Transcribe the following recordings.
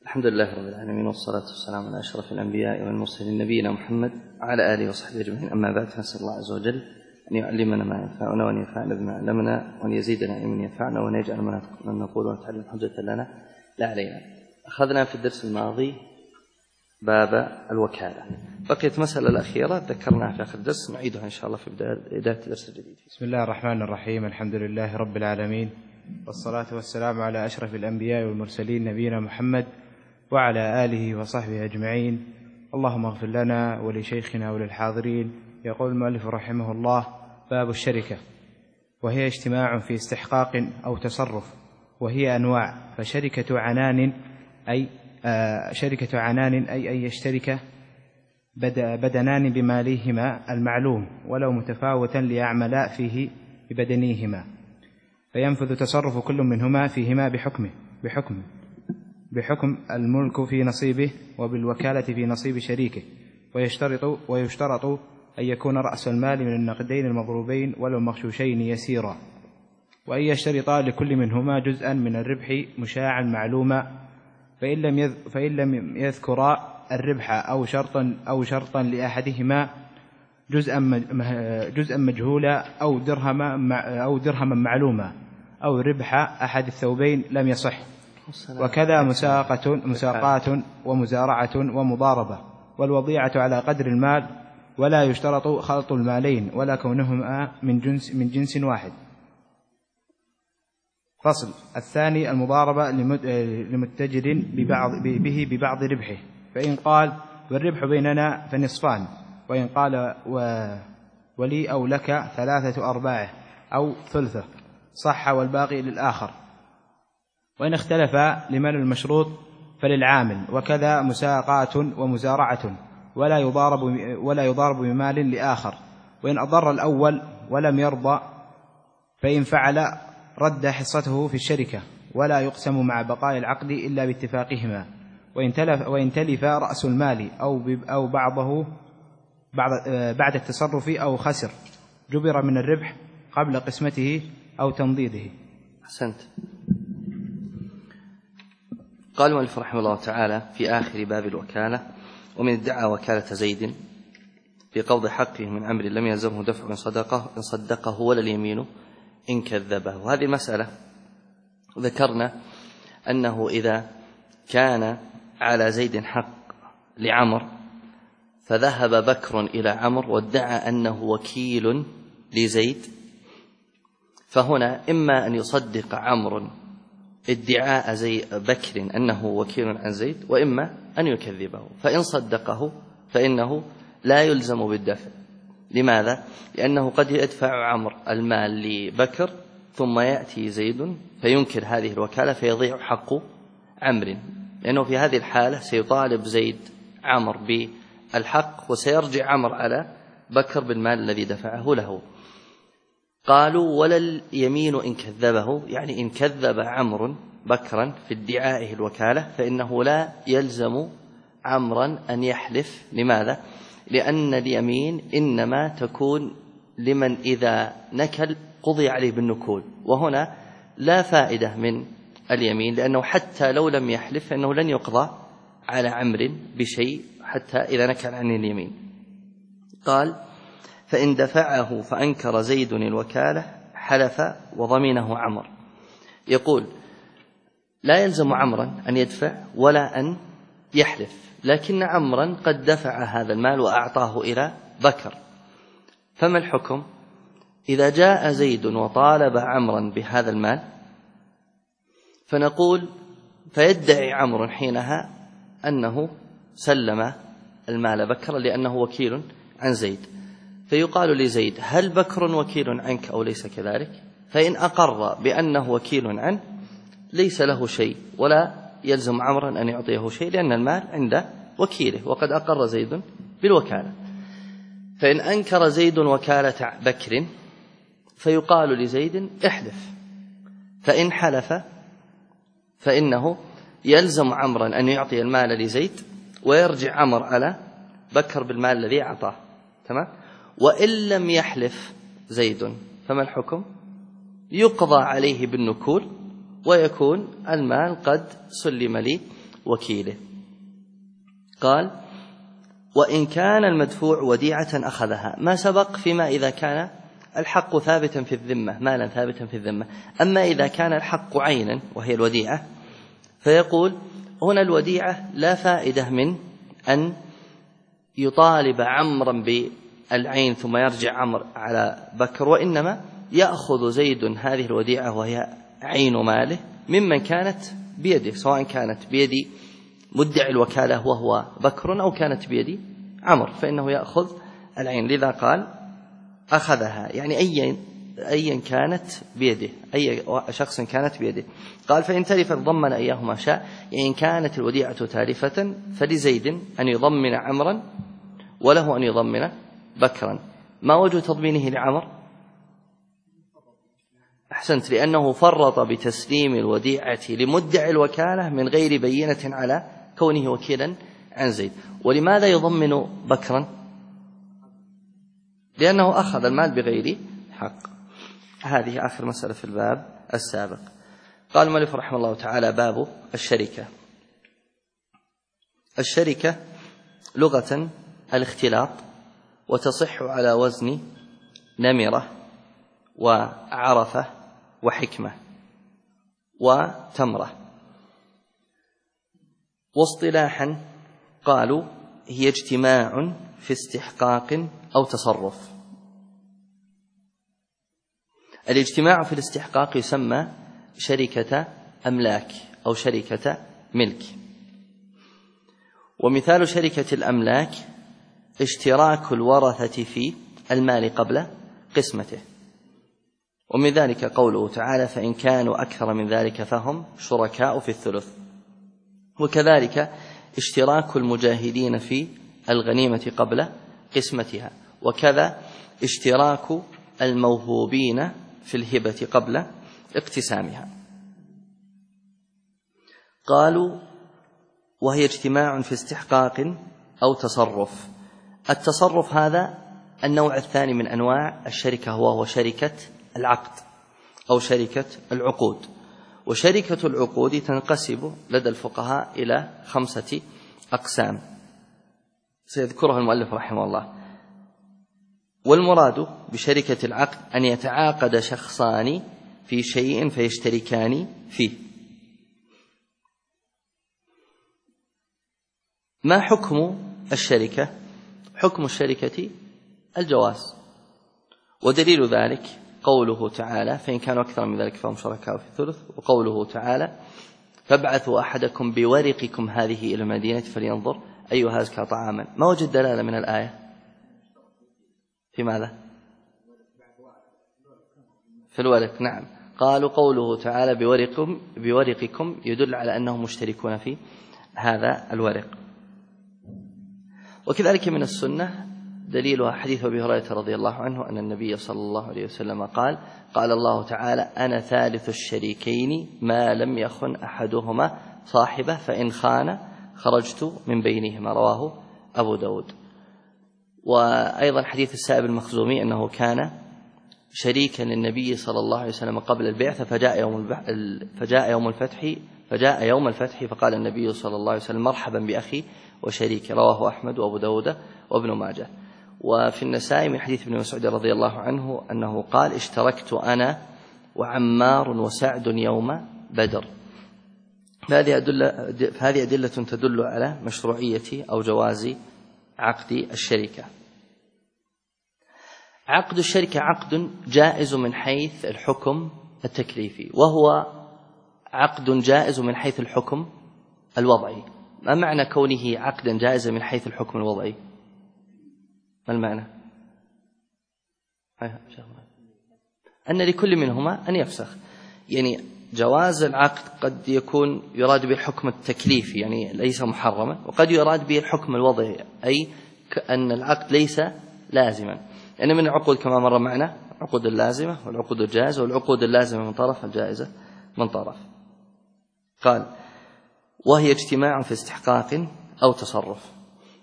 الحمد لله رب العالمين، والصلاة والسلام على أشرف الأنبياء والمرسلين نبينا محمد وعلى آله وصحبه أجمعين. أما بعد، فنسأل الله عز وجل أن يعلمنا ما ينفعنا وأن ينفعنا بما علمنا وأن يزيدنا علما ينفعنا وأن يجعل ما نقول ونتعلم حجة لنا لا علينا. أخذنا في الدرس الماضي باب الوكالة، بقيت مسألة الأخيرة ذكرناها في آخر الدرس، نعيدها إن شاء الله في بداية الدرس الجديد. بسم الله الرحمن الرحيم، الحمد لله رب العالمين، والصلاة والسلام على أشرف الأنبياء والمرسلين نبينا محمد وعلى آله وصحبه أجمعين. اللهم اغفر لنا ولشيخنا وللحاضرين. يقول المؤلف رحمه الله: باب الشركة، وهي اجتماع في استحقاق أو تصرف، وهي أنواع. فشركة عنان أي أن يشترك بدنان بماليهما المعلوم ولو متفاوتا ليعملا فيه ببدنيهما، فينفذ تصرف كل منهما فيهما بحكم الملك في نصيبه وبالوكالة في نصيب شريكه. ويشترط أن يكون رأس المال من النقدين المضروبين ولو مغشوشين يسيرا، وأن يشترطا لكل منهما جزءا من الربح مشاعا معلوما، فإن لم يذكرا الربح أو شرطا لأحدهما جزءا مجهولا أو درهما معلوما أو ربح أحد الثوبين لم يصح. وكذا مساقات ومزارعة ومضاربة، والوضيعة على قدر المال، ولا يشترط خلط المالين ولا كونهما من جنس واحد. فصل الثاني: المضاربة لمتجر ببعض ربحه، فإن قال والربح بيننا فنصفان، وإن قال ولي أو لك 3/4 أو ثلثه صح والباقي للآخر. وإن اختلف لمن المشروط فللعامل. وكذا مساقات ومزارعة، ولا يضارب بمال لآخر. وإن أضر الأول ولم يرضى فإن فعل رد حصته في الشركة، ولا يقسم مع بقاء العقد إلا باتفاقهما. وإن تلف رأس المال أو بعضه بعد التصرف أو خسر، جبر من الربح قبل قسمته أو تنضيده. أحسنت. قال المؤلف رحمه الله تعالى في آخر باب الوكالة: ومن ادعى وكالة زيد في قبض حقه من أمر لم يلزمه دفع إن صدقه ولا اليمين إن كذبه. وهذه المسألة ذكرنا أنه إذا كان على زيد حق لعمر، فذهب بكر إلى عمر وادعى أنه وكيل لزيد، فهنا إما أن يصدق عمرو ادعاء بكر أنه وكيل عن زيد، وإما أن يكذبه. فإن صدقه فإنه لا يلزم بالدفع. لماذا؟ لأنه قد يدفع عمرو المال لبكر ثم يأتي زيد فينكر هذه الوكالة فيضيع حق عمرو، لأنه في هذه الحالة سيطالب زيد عمرو بالحق، وسيرجع عمرو على بكر بالمال الذي دفعه له. قالوا ولا اليمين إن كذبه، يعني إن كذب عمرو بكرا في ادعائه الوكالة فإنه لا يلزم عمرا أن يحلف. لماذا؟ لأن اليمين إنما تكون لمن إذا نكل قضي عليه بالنكول، وهنا لا فائدة من اليمين، لأنه حتى لو لم يحلف فإنه لن يقضى على عمرو بشيء حتى إذا نكل عن اليمين. قال: فإن دفعه فأنكر زيد الوكالة حلف وضمنه عمرو. يقول لا يلزم عمرا أن يدفع ولا أن يحلف، لكن عمرا قد دفع هذا المال وأعطاه إلى بكر، فما الحكم؟ إذا جاء زيد وطالب عمرا بهذا المال فنقول فيدعي عمرو حينها أنه سلم المال بكر لأنه وكيل عن زيد، فيقال لزيد: هل بكر وكيل عنك أو ليس كذلك؟ فإن أقر بأنه وكيل عنه ليس له شيء ولا يلزم عمرا أن يعطيه شيء، لأن المال عند وكيله وقد أقر زيد بالوكالة. فإن أنكر زيد وكالة بكر فيقال لزيد: احلف. فإن حلف فإنه يلزم عمرا أن يعطي المال لزيد ويرجع عمر على بكر بالمال الذي أعطاه. تمام؟ وإن لم يحلف زيد فما الحكم؟ يقضى عليه بالنكول ويكون المال قد سلم لي وكيله. قال: وإن كان المدفوع وديعة أخذها، ما سبق فيما إذا كان الحق ثابتا في الذمة، مالا ثابتا في الذمة. أما إذا كان الحق عينا وهي الوديعة، فيقول هنا الوديعة لا فائدة من أن يطالب عمرا بالعين ثم يرجع عمرو على بكر، وإنما يأخذ زيد هذه الوديعة وهي عين ماله ممن كانت بيده، سواء كانت بيد مدعي الوكالة وهو بكر أو كانت بيد عمرو، فإنه يأخذ العين. لذا قال أخذها، يعني أيا كانت بيده، أي شخص كانت بيده. قال: فإن تلفت ضمن إياهما شاء، يعني إن كانت الوديعة تالفة فلزيد أن يضمن عمرا وله أن يضمن بكرا. ما وجه تضمينه لعمر؟ أحسنت، لأنه فرط بتسليم الوديعة لمدعي الوكالة من غير بينة على كونه وكيلا عن زيد. ولماذا يضمن بكرا؟ لأنه أخذ المال بغير حق. هذه آخر مسألة في الباب السابق. قال المؤلف رحمه الله تعالى: باب الشركة. الشركة لغة الاختلاط، وتصح على وزن نمرة وعرفة وحكمة وتمرة. واصطلاحا قالوا هي اجتماع في استحقاق أو تصرف. الاجتماع في الاستحقاق يسمى شركة أملاك أو شركة ملك. ومثال شركة الأملاك اشتراك الورثة في المال قبل قسمته. ومن ذلك قوله تعالى: فإن كانوا أكثر من ذلك فهم شركاء في الثلث. وكذلك اشتراك المجاهدين في الغنيمة قبل قسمتها، وكذا اشتراك الموهوبين في الهبة قبل اقتسامها. قالوا وهي اجتماع في استحقاق أو تصرف. التصرف هذا النوع الثاني من أنواع الشركة، وهو شركة العقد أو شركة العقود. وشركة العقود تنقسم لدى الفقهاء إلى 5 أقسام سيذكرها المؤلف رحمه الله. والمراد بشركة العقد أن يتعاقد شخصان في شيء فيشتركان فيه. ما حكم الشركة؟ حكم الشركة الجواز، ودليل ذلك قوله تعالى: فإن كانوا أكثر من ذلك فهم شركاء في الثلث. وقوله تعالى: فابعثوا أحدكم بورقكم هذه إلى المدينة فلينظر أيها أزكى طعاما. ما وجد دلالة من الآية في ماذا؟ في الورق. نعم، قالوا قوله تعالى بورقكم يدل على أنهم مشتركون في هذا الورق. وكذلك من السنة دليلها حديث أبي هريرة رضي الله عنه أن النبي صلى الله عليه وسلم قال: قال الله تعالى: أنا ثالث الشريكين ما لم يخن أحدهما صاحبه فإن خان خرجت من بينهما. رواه أبو داود. وأيضا حديث السائب المخزومي أنه كان شريكا للنبي صلى الله عليه وسلم قبل البعثة، فجاء يوم الفتح فقال النبي صلى الله عليه وسلم: مرحبا بأخي وشريكي. رواه أحمد وأبو داود وابن ماجه. وفي النسائي من حديث ابن مسعود رضي الله عنه أنه قال: اشتركت أنا وعمار وسعد يوم بدر. هذه أدلة تدل على مشروعية أو جواز عقد الشركة. عقد الشركة عقد جائز من حيث الحكم التكليفي، وهو عقد جائز من حيث الحكم الوضعي. ما معنى كونه عقدا جائزا من حيث الحكم الوضعي؟ ما المعنى؟ أن لكل منهما أن يفسخ. يعني جواز العقد قد يكون يراد به الحكم التكليفي، يعني ليس محرما، وقد يراد به الحكم الوضعي، أي أن العقد ليس لازما. يعني من العقود كما مر معنا العقود اللازمة والعقود الجائزة، والعقود اللازمة من طرف الجائزة من طرف. قال: وهي اجتماع في استحقاق أو تصرف.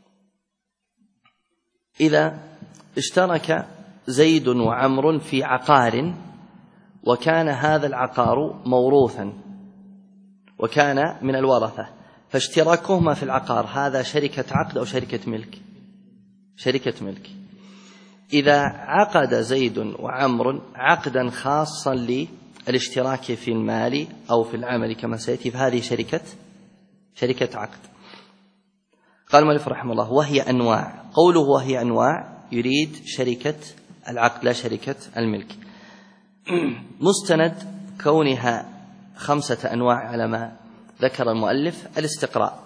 إذا اشترك زيد وعمر في عقار، وكان هذا العقار موروثا وكان من الورثة، فاشتراكهما في العقار هذا شركة عقد أو شركة ملك؟ شركة ملك. إذا عقد زيد وعمر عقدا خاصا للاشتراك في المال أو في العمل كما سيأتي، فهذه شركة عقد. قال المؤلف رحمه الله وهي أنواع. قوله وهي أنواع يريد شركة العقد لا شركة الملك. مستند كونها 5 أنواع على ما ذكر المؤلف الاستقراء،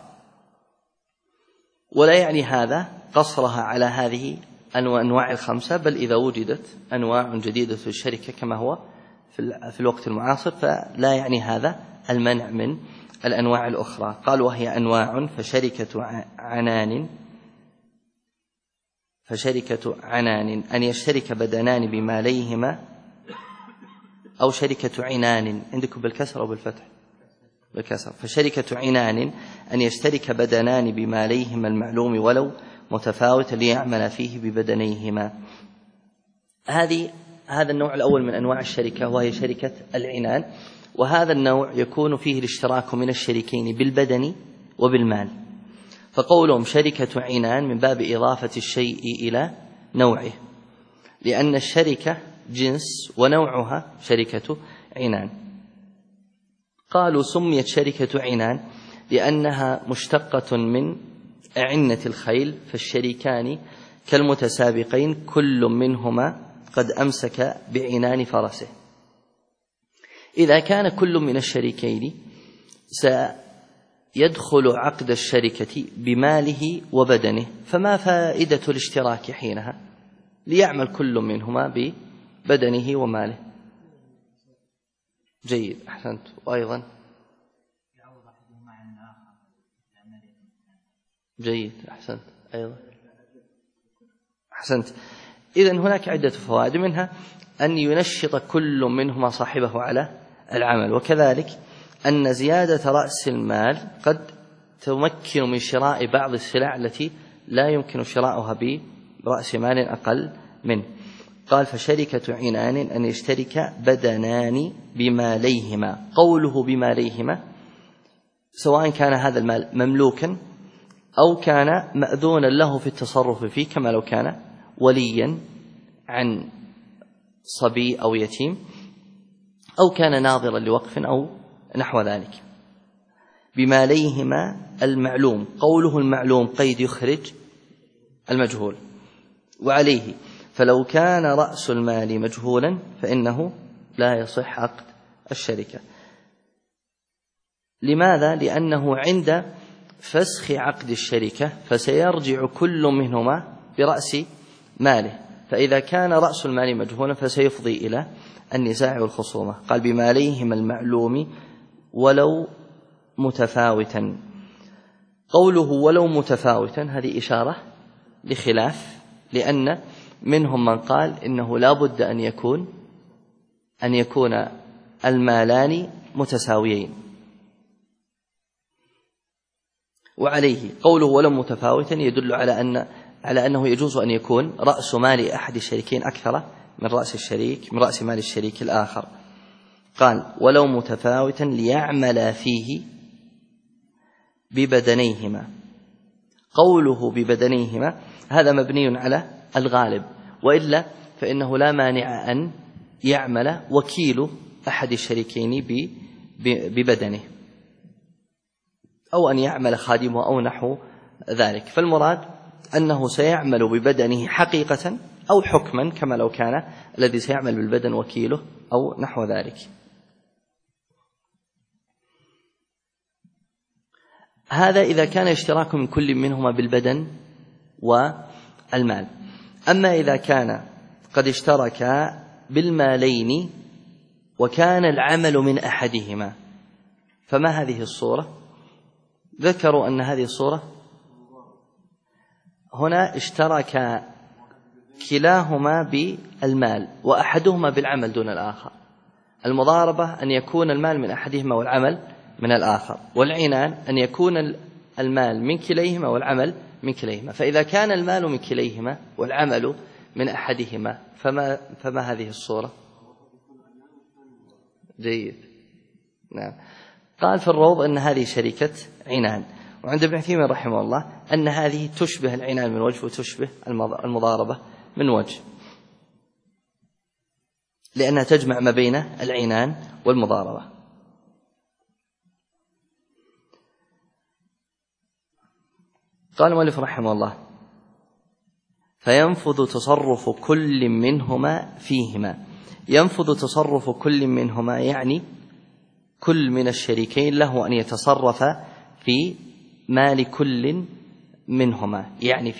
ولا يعني هذا قصرها على هذه أنواع 5، بل إذا وجدت أنواع جديدة في الشركة كما هو في الوقت المعاصر فلا يعني هذا المنع من الأنواع الأخرى. قال وهي أنواع فشركة عنان أن يشترك بدنان بماليهما، أو شركة عنان عندكم بالكسر أو بالفتح؟ بالكسر. فشركة عنان أن يشترك بدنان بماليهما المعلوم ولو متفاوتا ليعمل فيه ببدنيهما. هذا النوع الأول من أنواع الشركة وهي شركة العنان، وهذا النوع يكون فيه الاشتراك من الشريكين بالبدن وبالمال. فقولهم شركة عنان من باب إضافة الشيء إلى نوعه، لأن الشركة جنس ونوعها شركة عنان. قالوا سميت شركة عنان لأنها مشتقة من أعنة الخيل، فالشريكان كالمتسابقين كل منهما قد أمسك بعنان فرسه. إذا كان كل من الشريكين سيدخل عقد الشركة بماله وبدنه، فما فائدة الاشتراك حينها؟ ليعمل كل منهما ببدنه وماله. جيد، أحسنت. وأيضا جيد، أحسنت. أيضا أحسنت. إذن هناك عدة فوائد، منها أن ينشط كل منهما صاحبه على العمل، وكذلك أن زيادة رأس المال قد تمكن من شراء بعض السلع التي لا يمكن شراؤها برأس مال أقل منه. قال فشركة عنان أن يشترك بدنان بماليهما. قوله بماليهما سواء كان هذا المال مملوكا أو كان مأذونا له في التصرف فيه، كما لو كان وليا عن صبي أو يتيم، أو كان ناظرا لوقف أو نحو ذلك. بماليهما المعلوم. قوله المعلوم قيد يخرج المجهول. وعليه فلو كان رأس المال مجهولا فإنه لا يصح عقد الشركة. لماذا؟ لأنه عند فسخ عقد الشركة فسيرجع كل منهما برأس ماله، فإذا كان رأس المال مجهولا فسيفضي إلى النزاع والخصومة. قال بماليهما المعلوم ولو متفاوتا. قوله ولو متفاوتا هذه إشارة لخلاف، لأن منهم من قال إنه لا بد أن يكون المالان متساويين. وعليه قوله ولو متفاوتا يدل على أنه يجوز أن يكون رأس مال أحد الشريكين أكثر من رأس مال الشريك الآخر. قال ولو متفاوتا ليعمل فيه ببدنيهما. قوله ببدنيهما هذا مبني على الغالب، وإلا فإنه لا مانع أن يعمل وكيل أحد الشريكين ببدنه، أو أن يعمل خادمه أو نحو ذلك. فالمراد أنه سيعمل ببدنه حقيقة أو حكما، كما لو كان الذي سيعمل بالبدن وكيله أو نحو ذلك. هذا إذا كان اشتراك من كل منهما بالبدن والمال. أما إذا كان قد اشترك بالمالين وكان العمل من أحدهما، فما هذه الصورة؟ ذكروا أن هذه الصورة هنا اشترك كلاهما بالمال وأحدهما بالعمل دون الآخر. المضاربة أن يكون المال من أحدهما والعمل من الآخر، والعنان أن يكون المال من كليهما والعمل من كليهما. فإذا كان المال من كليهما والعمل من أحدهما فما هذه الصورة؟ جيد، نعم. قال في الروض أن هذه شركة عنان. وعند ابن عثيمين رحمه الله أن هذه تشبه العنان من وجه وتشبه المضاربة من وجه، لأنها تجمع ما بين العنان والمضاربة. قال المؤلف رحمه الله: فينفذ تصرف كل منهما فيهما. ينفذ تصرف كل منهما يعني كل من الشريكين له أن يتصرف في مال كل منهما، يعني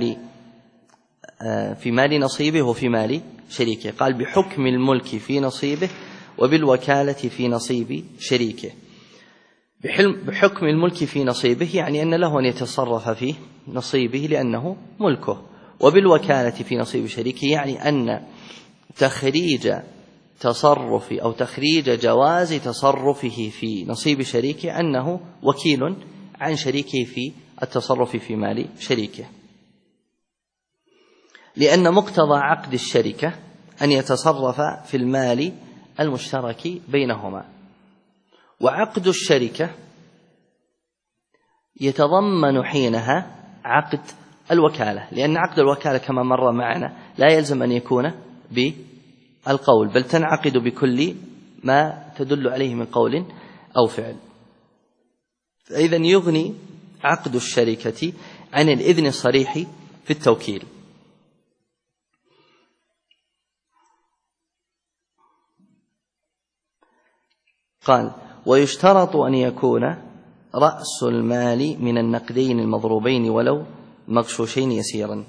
في مال نصيبه وفي مال شريكه. قال: بحكم الملك في نصيبه وبالوكالة في نصيب شريكه. بحكم الملك في نصيبه يعني أن له أن يتصرف في نصيبه لأنه ملكه، وبالوكالة في نصيب شريكه يعني أن تخريج تصرف أو تخريج جواز تصرفه في نصيب شريكه أنه وكيل عن شريكه في التصرف في مال شريكه، لأن مقتضى عقد الشركة أن يتصرف في المال المشترك بينهما. وعقد الشركة يتضمن حينها عقد الوكالة، لأن عقد الوكالة كما مر معنا لا يلزم أن يكون بالقول، بل تنعقد بكل ما تدل عليه من قول أو فعل. فإذا يغني عقد الشركة عن الإذن الصريح في التوكيل. قال: ويشترط أن يكون رأس المال من النقدين المضروبين ولو مغشوشين يسيرا.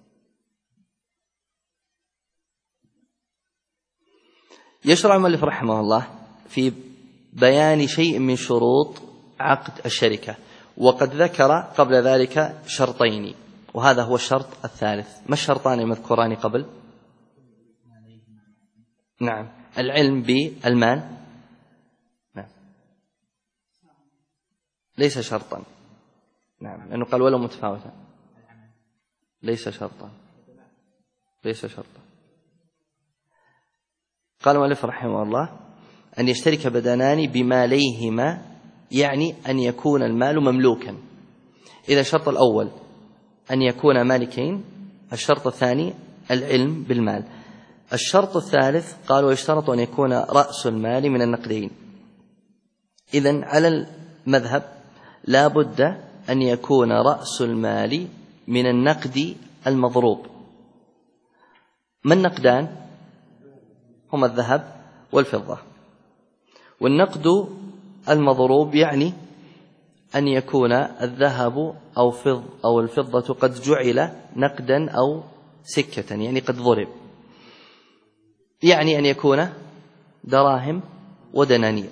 يشرع المؤلف رحمه الله في بيان شيء من شروط عقد الشركة، وقد ذكر قبل ذلك شرطين، وهذا هو الشرط الثالث. ما الشرطان المذكوران قبل؟ نعم، العلم بالمال. نعم، ليس شرطا. نعم، لأنه قال ولو متفاوتا. ليس شرطا. قال المؤلف رحمه الله: أن يشترك بدنان بماليهما، يعني أن يكون المال مملوكا. إذا الشرط الأول أن يكون مالكين، الشرط الثاني العلم بالمال. الشرط الثالث قال: ويشترط أن يكون رأس المال من النقدين. إذن على المذهب لا بد أن يكون رأس المال من النقد المضروب. ما النقدان؟ هما الذهب والفضة. والنقد المضروب يعني أن يكون الذهب أو الفضة قد جعل نقدا أو سكة، يعني قد ضرب، يعني أن يكون دراهم ودنانير.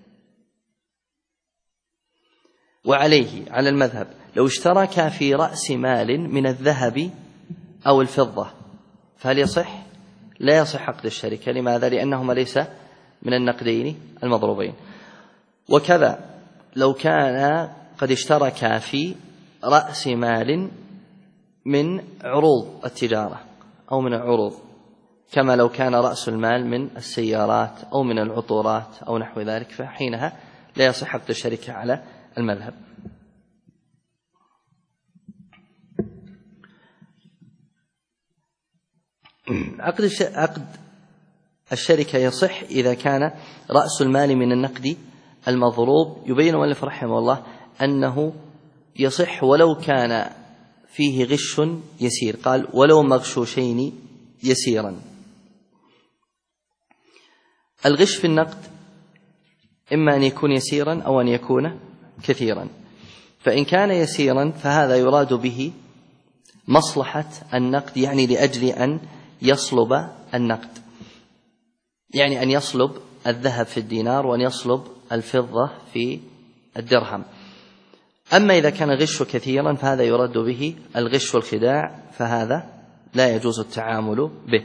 وعليه على المذهب لو اشترك في رأس مال من الذهب أو الفضة فهل يصح؟ لا يصح عقد الشركة. لماذا؟ لأنهما ليس من النقدين المضروبين. وكذا لو كان قد اشترك في رأس مال من عروض التجارة أو من العروض، كما لو كان رأس المال من السيارات أو من العطورات أو نحو ذلك، فحينها لا يصح عقد الشركة على المذهب. عقد الشركة يصح إذا كان رأس المال من النقد المضروب. يبين المؤلف رحمه الله أنه يصح ولو كان فيه غش يسير. قال: ولو مغشوشين يسيرا. الغش في النقد إما أن يكون يسيرا أو أن يكون كثيرا. فإن كان يسيرا فهذا يراد به مصلحة النقد، يعني لأجل أن يصلب النقد، يعني أن يصلب الذهب في الدينار وأن يصلب الفضة في الدرهم. أما إذا كان غش كثيرا فهذا يراد به الغش والخداع، فهذا لا يجوز التعامل به.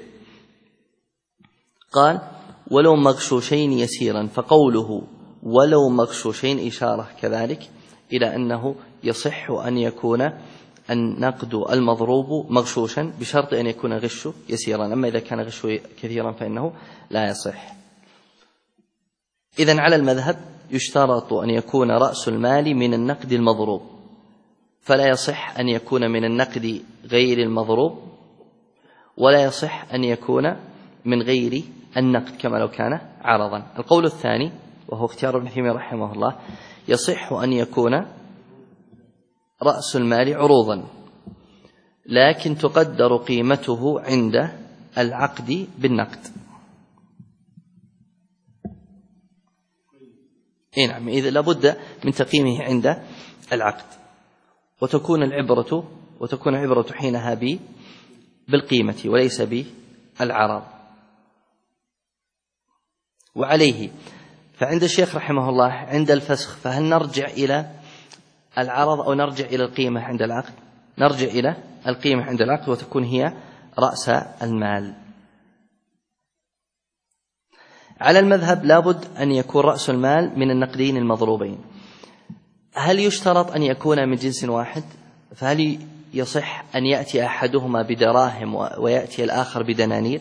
قال: ولو مغشوشين يسيرا، فقوله ولو مغشوشين إشارة كذلك إلى أنه يصح أن يكون النقد المضروب مغشوشا بشرط أن يكون غش يسيرا. أما إذا كان غش كثيرا فإنه لا يصح. إذن على المذهب يشترط أن يكون رأس المال من النقد المضروب، فلا يصح أن يكون من النقد غير المضروب، ولا يصح أن يكون من غير النقد كما لو كان عرضا. القول الثاني وهو اختيار ابن تيمية رحمه الله: يصح أن يكون رأس المال عروضا، لكن تقدر قيمته عند العقد بالنقد. نعم، إذا لابد من تقييمه عند العقد، وتكون العبرة حينها بالقيمة وليس بالعرض. وعليه فعند الشيخ رحمه الله عند الفسخ فهل نرجع إلى العرض أو نرجع إلى القيمة عند العقد؟ نرجع إلى القيمة عند العقد وتكون هي رأس المال. على المذهب لابد أن يكون رأس المال من النقدين المضروبين. هل يشترط أن يكون من جنس واحد؟ فهل يصح أن يأتي أحدهما بدراهم ويأتي الآخر بدنانير؟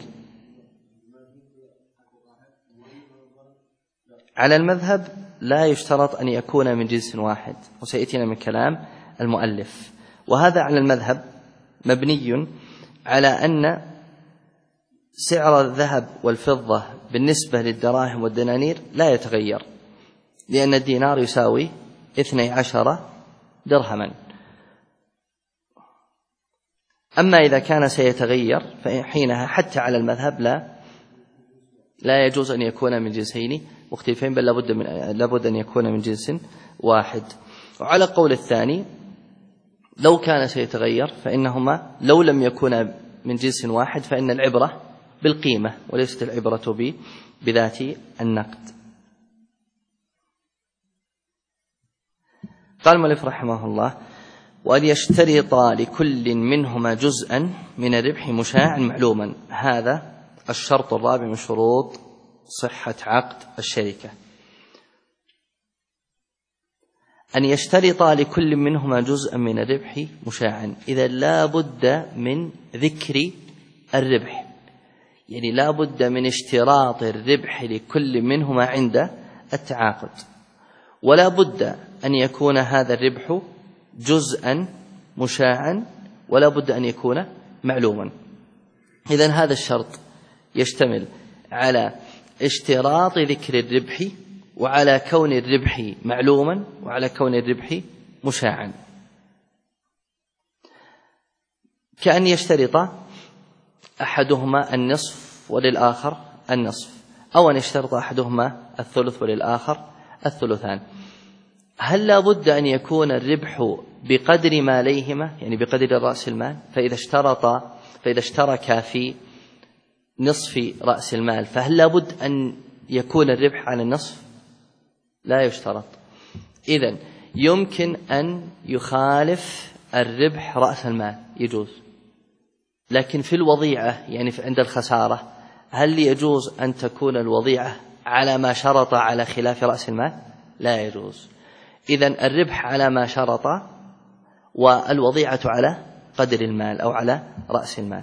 على المذهب لا يشترط أن يكون من جنس واحد، وسيأتينا من كلام المؤلف. وهذا على المذهب مبني على أن سعر الذهب والفضة بالنسبة للدراهم والدنانير لا يتغير، لأن الدينار يساوي 12 درهما. أما إذا كان سيتغير فحينها حتى على المذهب لا يجوز أن يكون من جنسين مختلفين، بل لابد أن يكون من جنس واحد. وعلى قول الثاني لو كان سيتغير فإنهما لو لم يكونا من جنس واحد فإن العبرة بالقيمة وليست العبرة بذات النقد. قال المؤلف رحمه الله: وأن يشترط لكل منهما جزءا من الربح مشاعا معلوما. هذا الشرط الرابع من شروط صحة عقد الشركة، أن يشترط لكل منهما جزءا من الربح مشاعا. إذا لا بد من ذكر الربح، يعني لا بد من اشتراط الربح لكل منهما عند التعاقد، ولا بد أن يكون هذا الربح جزءا مشاعا، ولا بد أن يكون معلوما. إذن هذا الشرط يشتمل على اشتراط ذكر الربح، وعلى كون الربح معلوما، وعلى كون الربح مشاعا. كأن يشترط أحدهما النصف وللآخر النصف، أو أن يشترط أحدهما الثلث وللآخر الثلثان. هل لا بد أن يكون الربح بقدر ماليهما، يعني بقدر رأس المال؟ فإذا اشتركا في نصف رأس المال فهل لا بد أن يكون الربح على النصف؟ لا يشترط. إذن يمكن أن يخالف الربح رأس المال، يجوز. لكن في الوضيعة، يعني عند الخسارة، هل يجوز أن تكون الوضيعة على ما شرط على خلاف رأس المال؟ لا يجوز. إذن الربح على ما شرط، والوضيعة على قدر المال أو على رأس المال.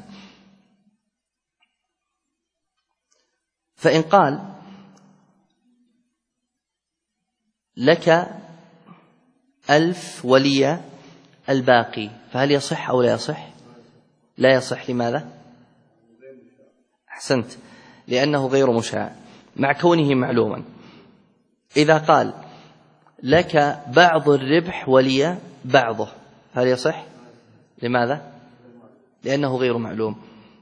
فإن قال لك 1000 ولي الباقي فهل يصح أو لا يصح؟ لا يصح. لماذا؟ أحسنت، لأنه غير مشاع مع كونه معلوما. إذا قال لك بعض الربح ولي بعضه هل يصح؟ لماذا؟ لأنه غير معلوم.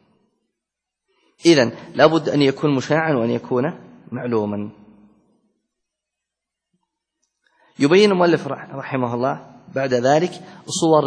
إذن لابد أن يكون مشاعا وأن يكون معلوما. يبين المؤلف رحمه الله بعد ذلك صور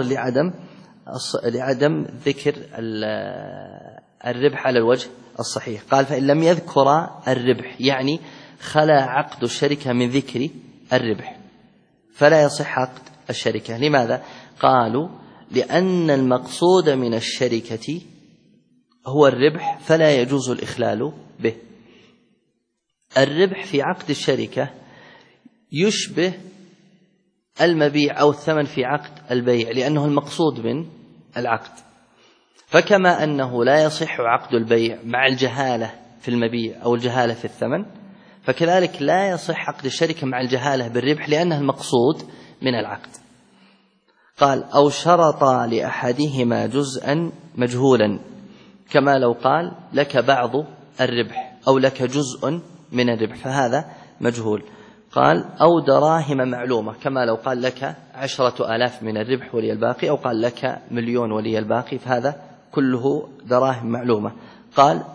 لعدم ذكر الربح على الوجه الصحيح. قال: فإن لم يذكر الربح، يعني خلا عقد الشركة من ذكر الربح، فلا يصح عقد الشركة. لماذا؟ قالوا: لأن المقصود من الشركة هو الربح، فلا يجوز الإخلال به. الربح في عقد الشركة يشبه المبيع أو الثمن في عقد البيع، لأنه المقصود من العقد. فكما أنه لا يصح عقد البيع مع الجهالة في المبيع أو الجهالة في الثمن، فكذلك لا يصح عقد الشركة مع الجهالة بالربح لأنها المقصود من العقد. قال أو شرط لأحدهما جزءا مجهولا كما لو قال لك بعض الربح أو لك جزء من الربح فهذا مجهول. قال أو دراهم معلومة كما لو قال لك 10,000 من الربح ولي الباقي، أو قال لك 1,000,000 ولي الباقي، فهذا كله دراهم معلومة. قال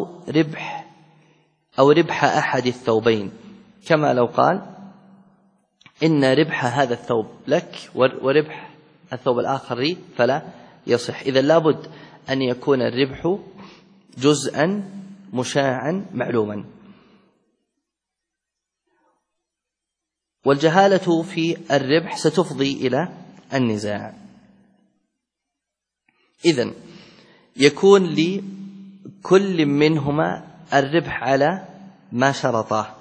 أو ربح أحد الثوبين كما لو قال إن ربح هذا الثوب لك وربح الثوب الآخر لي، فلا يصح. إذا لابد أن يكون الربح جزءا مشاعا معلوما. والجهالة في الربح ستفضي إلى النزاع. إذن يكون لكل منهما الربح على ما شرطاه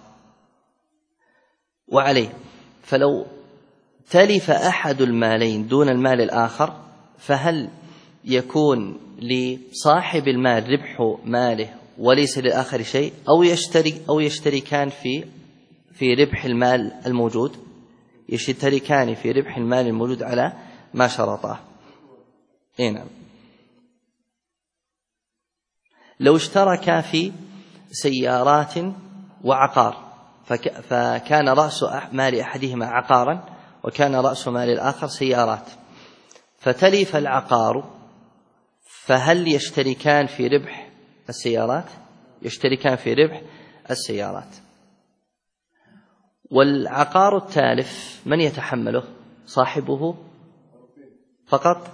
وعليه، فلو تلف أحد المالين دون المال الآخر فهل يكون لصاحب المال ربح ماله وليس للآخر شيء، أو يشتركان في ربح المال الموجود؟ يشتركان في ربح المال الموجود على ما شرطاه. نعم. لو اشتركا في سيارات وعقار فكان رأس مال أحدهما عقارا وكان رأس مال الآخر سيارات، فتلف العقار، فهل يشتركان في ربح السيارات؟ يشتركان في ربح السيارات. والعقار التالف من يتحمله؟ صاحبه فقط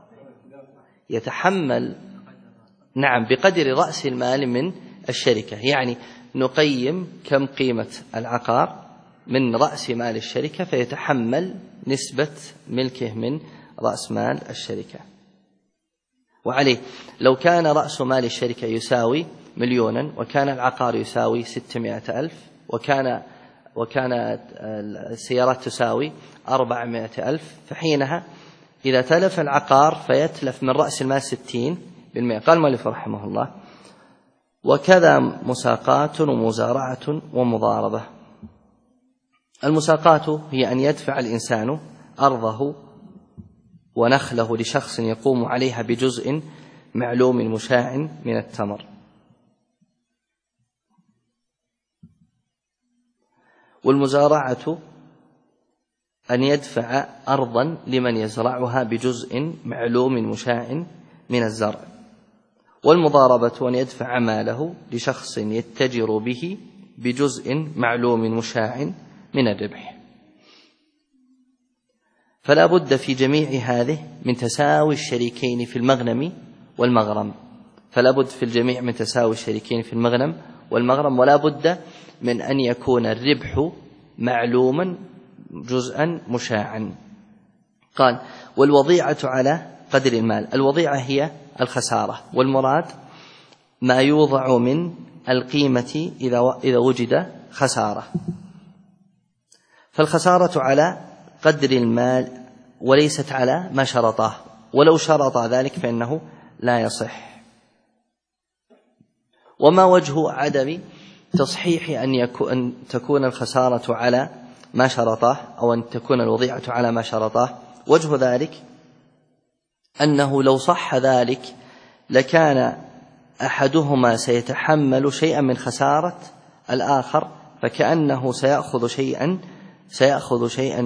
يتحمل، نعم، بقدر رأس المال من الشركة. يعني نقيم كم قيمة العقار من رأس مال الشركة فيتحمل نسبة ملكه من رأس مال الشركة. وعليه لو كان رأس مال الشركة يساوي 1,000,000 وكان العقار يساوي 600,000 وكانت السيارات تساوي 400,000، فحينها إذا تلف العقار فيتلف من رأس المال 60%. قال المؤلف رحمه الله: وكذا مساقات ومزارعة ومضاربة. المساقات هي أن يدفع الإنسان أرضه ونخله لشخص يقوم عليها بجزء معلوم مشاع من التمر. والمزارعة أن يدفع أرضا لمن يزرعها بجزء معلوم مشاع من الزرع. والمضاربة أن يدفع ماله لشخص يتجر به بجزء معلوم مشاع من الربح. فلا بد في جميع هذه من تساوي الشريكين في المغنم والمغرم، فلا بد في الجميع من تساوي الشريكين في المغنم والمغرم، ولا بد من أن يكون الربح معلوما جزءا مشاعا. قال: والوضيعة على قدر المال. الوضيعة هي الخسارة، والمراد ما يوضع من القيمة إذا وجد خسارة. فالخسارة على قدر المال وليست على ما شرطاه، ولو شرط ذلك فإنه لا يصح. وما وجه عدم تصحيح أن تكون الخسارة على ما شرطاه أو أن تكون الوضيعة على ما شرطاه؟ وجه ذلك أنه لو صح ذلك لكان أحدهما سيتحمل شيئا من خسارة الآخر، فكأنه سيأخذ شيئا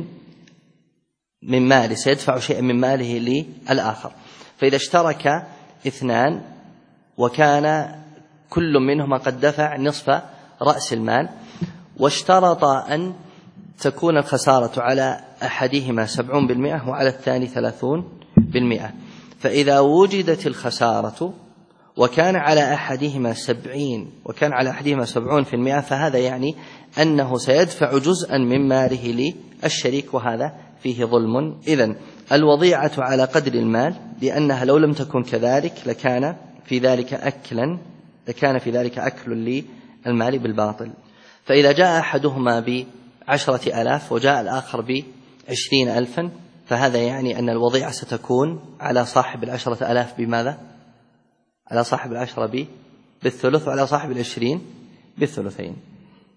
من ماله، سيدفع شيئا من ماله للآخر. فإذا اشترك اثنان وكان كل منهما قد دفع نصف رأس المال، واشترط أن تكون الخسارة على أحدهما 70% وعلى الثاني 30%، فإذا وجدت الخسارة وكان على أحدهما 70 وكان على أحدهما 70%، فهذا يعني أنه سيدفع جزءا من ماله للشريك، وهذا فيه ظلم. إذن الوضيعة على قدر المال، لأنها لو لم تكن كذلك لكان في ذلك أكل للمال بالباطل. فإذا جاء أحدهما ب10,000 وجاء الآخر ب20,000، فهذا يعني أن الوضيعة ستكون على صاحب 10,000 بماذا؟ على صاحب 10 بالثلث، وعلى صاحب 20 بالثلثين.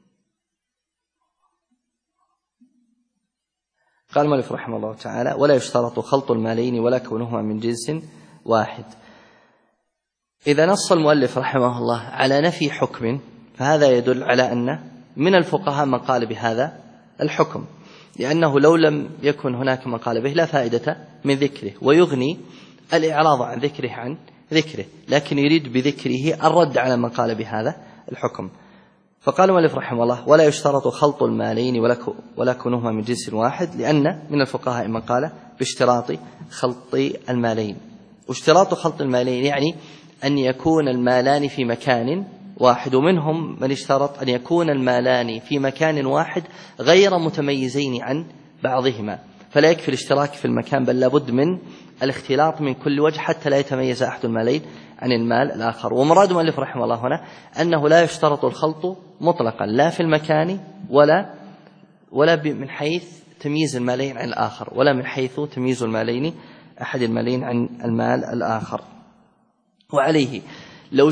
قال المؤلف رحمه الله تعالى: ولا يشترط خلط المالين ولا كونهما من جنس واحد. إذا نص المؤلف رحمه الله على نفي حكم فهذا يدل على أن من الفقهاء من قال بهذا الحكم، لأنه لو لم يكن هناك من قال به لا فائدة من ذكره، ويغني الإعراض عن ذكره عن ذكره، لكن يريد بذكره الرد على من قال بهذا الحكم. فقال المؤلف رحمه الله: ولا يشترط خلط المالين ولا كونهما من جنس واحد، لأن من الفقهاء من قال باشتراط خلط المالين. واشتراط خلط المالين يعني أن يكون المالان في مكان واحد، ومنهم من اشترط أن يكون المالان في مكان واحد غير متميزين عن بعضهما، فلا يكفي الاشتراك في المكان بل لابد من الاختلاط من كل وجه حتى لا يتميز أحد المالين عن المال الآخر. ومراد مؤلف رحمه الله هنا أنه لا يشترط الخلط مطلقا لا في المكان ولا من حيث تمييز المالين عن الآخر، ولا من حيث تمييز المالين أحد المالين عن المال الآخر. وعليه لو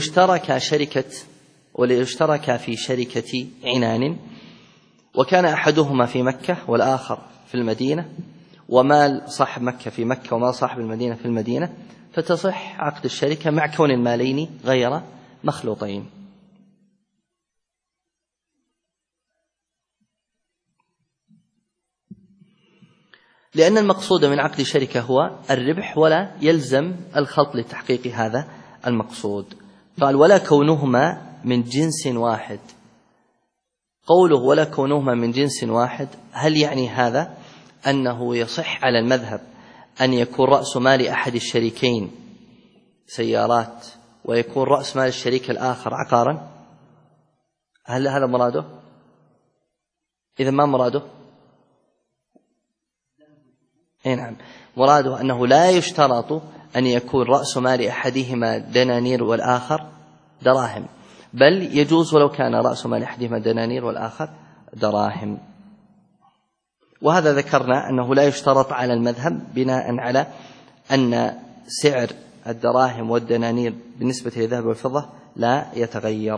اشترك في شركة عنان وكان أحدهما في مكة والآخر في المدينة، ومال صاحب مكة في مكة ومال صاحب المدينة في المدينة، فتصح عقد الشركة مع كون المالين غير مخلوطين. لأن المقصود من عقد الشركة هو الربح، ولا يلزم الخلط لتحقيق هذا المقصود. قال: ولا كونهما من جنس واحد. قوله ولا كونهما من جنس واحد، هل يعني هذا أنه يصح على المذهب أن يكون رأس مال أحد الشريكين سيارات ويكون رأس مال الشريك الآخر عقارا؟ هل هذا مراده؟ إذا ما مراده؟ نعم، مراده أنه لا يشترط أن يكون رأس مال أحدهما دنانير والآخر دراهم، بل يجوز ولو كان رأس مال أحدهما دنانير والآخر دراهم. وهذا ذكرنا أنه لا يشترط على المذهب بناء على أن سعر الدراهم والدنانير بالنسبة للذهب والفضة لا يتغير.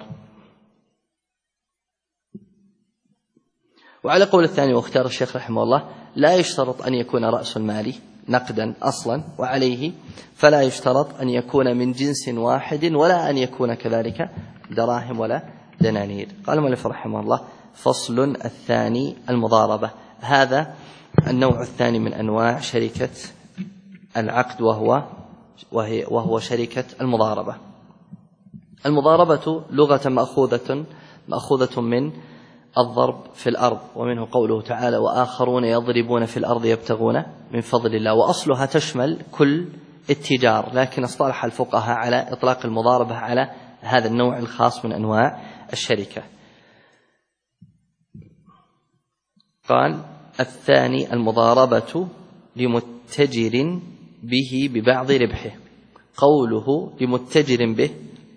وعلى قول الثاني واختار الشيخ رحمه الله لا يشترط أن يكون رأس المال نقدا أصلا، وعليه فلا يشترط أن يكون من جنس واحد ولا أن يكون كذلك دراهم ولا دنانير. قال المؤلف رحمه الله: فصل الثاني المضاربة. هذا النوع الثاني من أنواع شركة العقد وهو شركة المضاربة. المضاربة لغة مأخوذة من الضرب في الأرض، ومنه قوله تعالى: وآخرون يضربون في الأرض يبتغون من فضل الله. وأصلها تشمل كل التجار، لكن اصطلح الفقهاء على إطلاق المضاربة على هذا النوع الخاص من أنواع الشركة. قال: الثاني المضاربة لمتجر به ببعض ربحه. قوله لمتجر به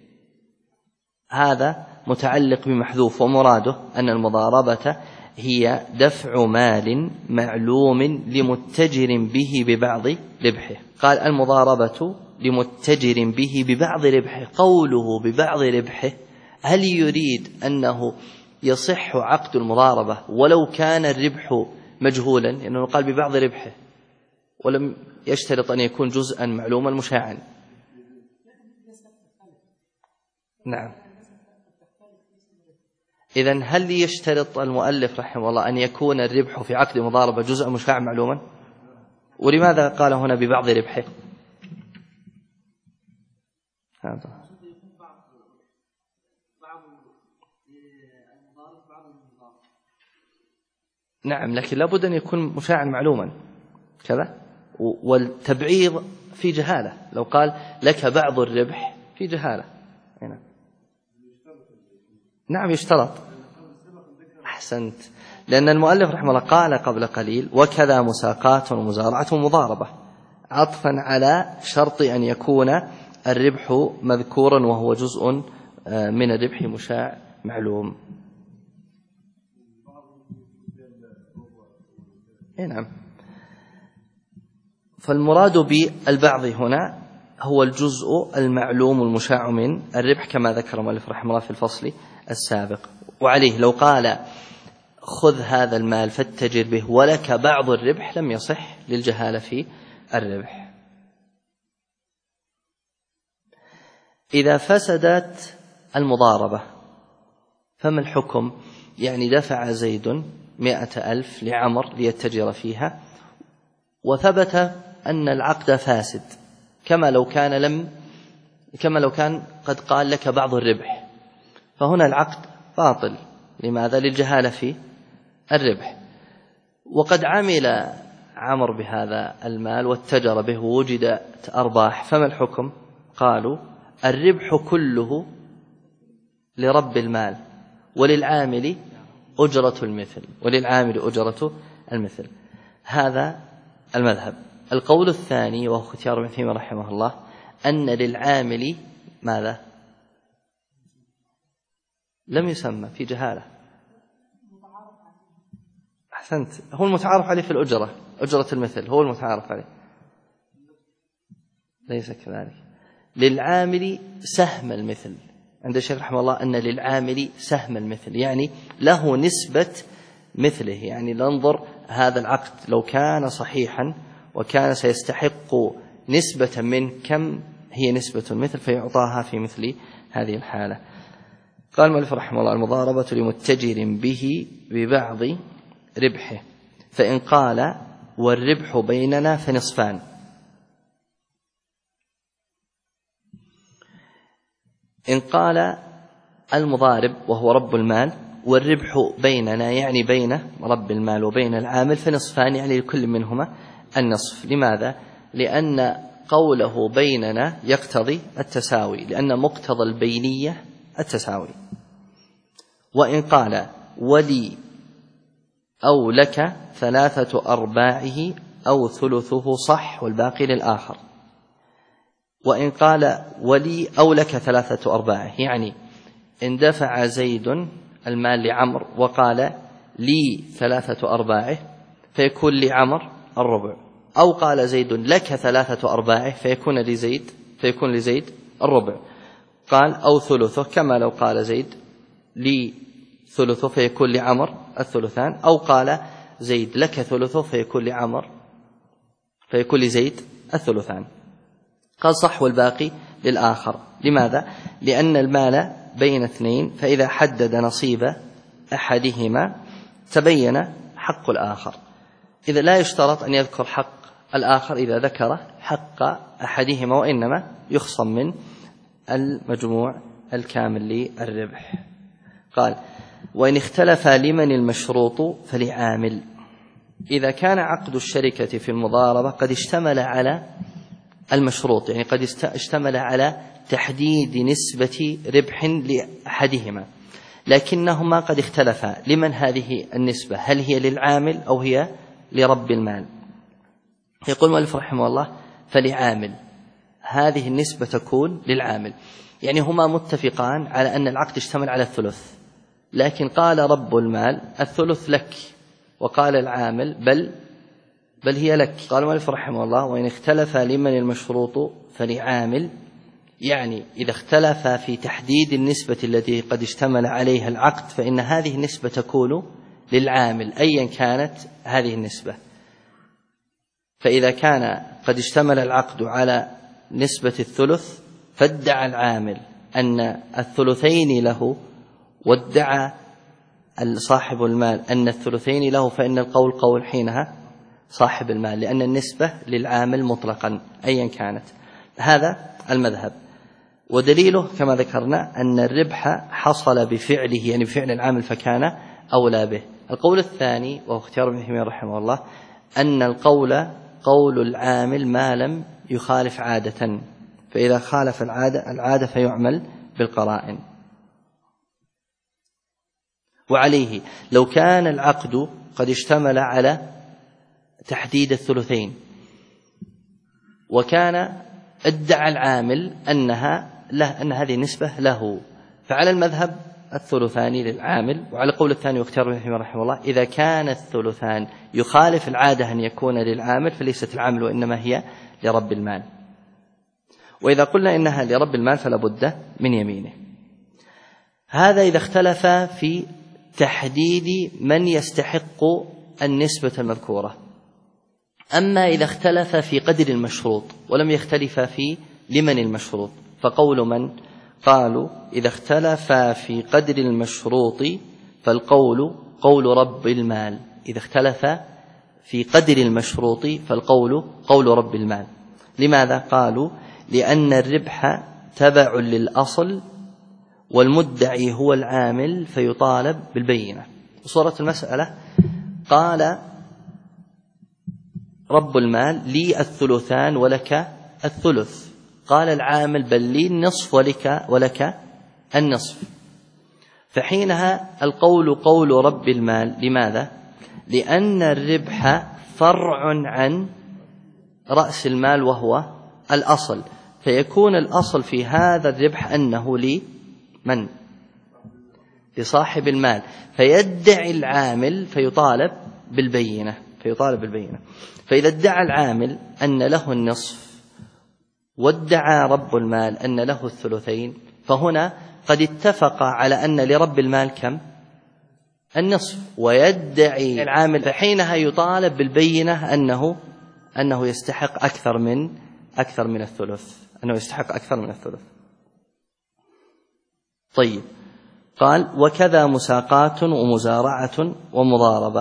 هذا متعلق بمحذوف، ومراده أن المضاربة هي دفع مال معلوم لمتجر به ببعض ربحه. قال: المضاربة لمتجر به ببعض ربحه. قوله ببعض ربحه، هل يريد أنه يصح عقد المضاربة ولو كان الربح مجهولا؟ لأنه قال ببعض ربحه ولم يشترط أن يكون جزءا معلوما مشاعا. نعم. إذن هل يشترط المؤلف رحمه الله أن يكون الربح في عقد مضاربة جزء مشاع معلوما؟ ولماذا قال هنا ببعض ربحه؟ هذا نعم، لكن لابد أن يكون مشاعا معلوما كذا، والتبعيض في جهالة. لو قال لك بعض الربح في جهالة هنا. نعم يشترط. أحسنت، لأن المؤلف رحمه الله قال قبل قليل: وكذا مساقات ومزارعة ومضاربة، عطفا على شرط أن يكون الربح مذكورا وهو جزء من الربح مشاع معلوم. نعم. فالمراد بالبعض هنا هو الجزء المعلوم المشاع من الربح كما ذكر المؤلف رحمه الله في الفصل السابق. وعليه لو قال خذ هذا المال فاتجر به ولك بعض الربح لم يصح للجهالة في الربح. إذا فسدت المضاربة فما الحكم؟ يعني دفع زيد 100,000 لعمر ليتجر فيها وثبت أن العقد فاسد كما لو كان قد قال لك بعض الربح، فهنا العقد باطل. لماذا؟ للجهالة في الربح. وقد عمل عمر بهذا المال واتجر به ووجدت أرباح، فما الحكم؟ قالوا الربح كله لرب المال وللعامل أجرة المثل. هذا المذهب. القول الثاني وهو اختيار ابن تيمية رحمه الله أن للعامل ماذا؟ لم يسمى في جهالة. أحسنت، هو المتعارف عليه في الأجرة، أجرة المثل هو المتعارف عليه، ليس كذلك. للعامل سهم المثل، عند الشيخ رحمه الله أن للعامل سهم المثل، يعني له نسبة مثله. يعني ننظر هذا العقد لو كان صحيحا وكان سيستحق نسبة من كم هي نسبة المثل فيعطاها في مثل هذه الحالة. قال المؤلف رحمه الله المضاربة لمتجر به ببعض ربحه، فإن قال والربح بيننا فنصفان. إن قال المضارب وهو رب المال والربح بيننا يعني بين رب المال وبين العامل فنصفان، يعني لكل منهما النصف. لماذا؟ لأن قوله بيننا يقتضي التساوي، لأن مقتضى البينية التساوي. وإن قال ولي أو لك 3/4 أو ثلثه صح والباقي للآخر. وإن قال ولي أو لك 3/4 يعني إن دفع زيد المال لعمر وقال لي 3/4 فيكون لعمر الربع، أو قال زيد لك 3/4 فيكون لزيد الربع. قال أو ثلثه كما لو قال زيد لي ثلثه فيكون لعمر الثلثان، أو قال زيد لك ثلثه فيكون لزيد الثلثان. قال صح والباقي للآخر. لماذا؟ لأن المال بين اثنين، فإذا حدد نصيب أحدهما تبين حق الآخر. إذا لا يشترط أن يذكر حق الآخر إذا ذكر حق أحدهما، وإنما يخصم من المجموع الكامل للربح. قال وإن اختلف لمن المشروط فلعامل. إذا كان عقد الشركة في المضاربة قد اشتمل على المشروط، يعني قد اشتمل على تحديد نسبة ربح لأحدهما، لكنهما قد اختلفا لمن هذه النسبة، هل هي للعامل أو هي لرب المال؟ يقول المؤلف رحمه الله فلعامل، هذه النسبة تكون للعامل. يعني هما متفقان على أن العقد اشتمل على الثلث، لكن قال رب المال الثلث لك، وقال العامل بل هي لك. قال المؤلف رحمه الله وإن اختلف لمن المشروط فلعامل، يعني إذا اختلف في تحديد النسبة التي قد اشتمل عليها العقد فإن هذه النسبة تكون للعامل أيا كانت هذه النسبة. فإذا كان قد اشتمل العقد على نسبة الثلث فادعى العامل أن الثلثين له وادعى صاحب المال أن الثلثين له، فإن القول قول حينها صاحب المال، لأن النسبة للعامل مطلقا أيا كانت. هذا المذهب، ودليله كما ذكرنا أن الربح حصل بفعله، يعني بفعل العامل فكان أولى به. القول الثاني وهو اختيار ابن تيمية رحمه الله أن القول قول العامل ما لم يخالف عادة، فإذا خالف العادة فيعمل بالقرائن. وعليه لو كان العقد قد اشتمل على تحديد الثلثين وكان ادعى العامل أن هذه نسبة له، فعلى المذهب الثلثان للعامل. وعلى قول الثاني واختيار ابن تيمية رحمه الله إذا كان الثلثان يخالف العادة أن يكون للعامل فليست العامل وإنما هي لرب المال. وإذا قلنا إنها لرب المال فلا بد من يمينه. هذا إذا اختلف في تحديد من يستحق النسبة المذكورة. أما إذا اختلف في قدر المشروط ولم يختلف في لمن المشروط، فقول من قالوا إذا اختلف في قدر المشروط فالقول قول رب المال. إذا اختلف في قدر المشروط فالقول قول رب المال. لماذا؟ قالوا لأن الربح تبع للأصل والمدعي هو العامل فيطالب بالبينة. صورة المسألة قال رب المال لي الثلثان ولك الثلث، قال العامل بل لي النصف ولك النصف، فحينها القول قول رب المال. لماذا؟ لأن الربح فرع عن رأس المال وهو الأصل، فيكون الأصل في هذا الربح أنه لمن؟ لصاحب المال، فيدعي العامل فيطالب بالبينة. فإذا ادعى العامل أن له النصف وادعى رب المال أن له الثلثين، فهنا قد اتفق على أن لرب المال كم؟ النصف، ويدعي العامل، فحينها يطالب بالبينة أنه يستحق أكثر من الثلث. طيب، قال وكذا مساقات ومزارعة ومضاربة.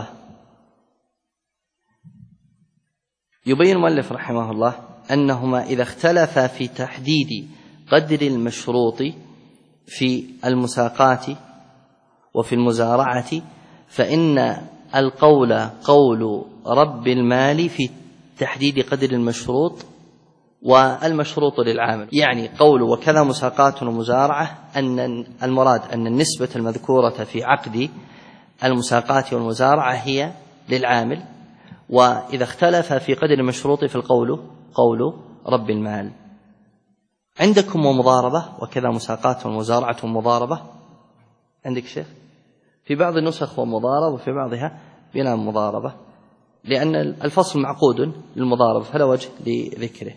يبين المؤلف رحمه الله أنهما إذا اختلفا في تحديد قدر المشروط في المساقات وفي المزارعة فإن القول قول رب المال في تحديد قدر المشروط والمشروط للعامل. يعني قول وكذا مساقات ومزارعة أن المراد أن النسبة المذكورة في عقد المساقات والمزارعة هي للعامل، وإذا اختلف في قدر المشروط فالقول قول رب المال. عندكم ومضاربة وكذا مساقات ومزارعة ومضاربة، عندك شيخ؟ في بعض النسخ ومضاربة وفي بعضها بلا مضاربة، لأن الفصل معقود للمضاربة فلا وجه لذكره.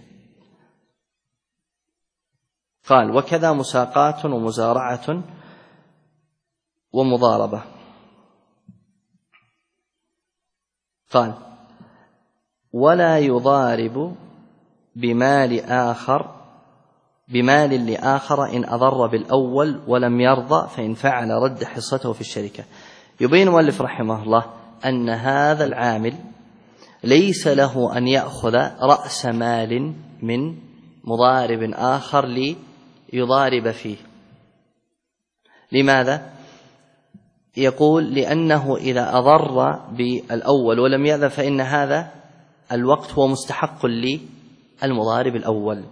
قال وكذا مساقات ومزارعة ومضاربة. قال ولا يضارب بمال لآخر إن أضر بالأول ولم يرضى، فإن فعل رد حصته في الشركة. يبين المؤلف رحمه الله أن هذا العامل ليس له أن يأخذ رأس مال من مضارب آخر ليضارب فيه. لماذا؟ يقول لأنه إذا أضر بالأول ولم يأذن فإن هذا الوقت هو مستحق للمضارب الأول.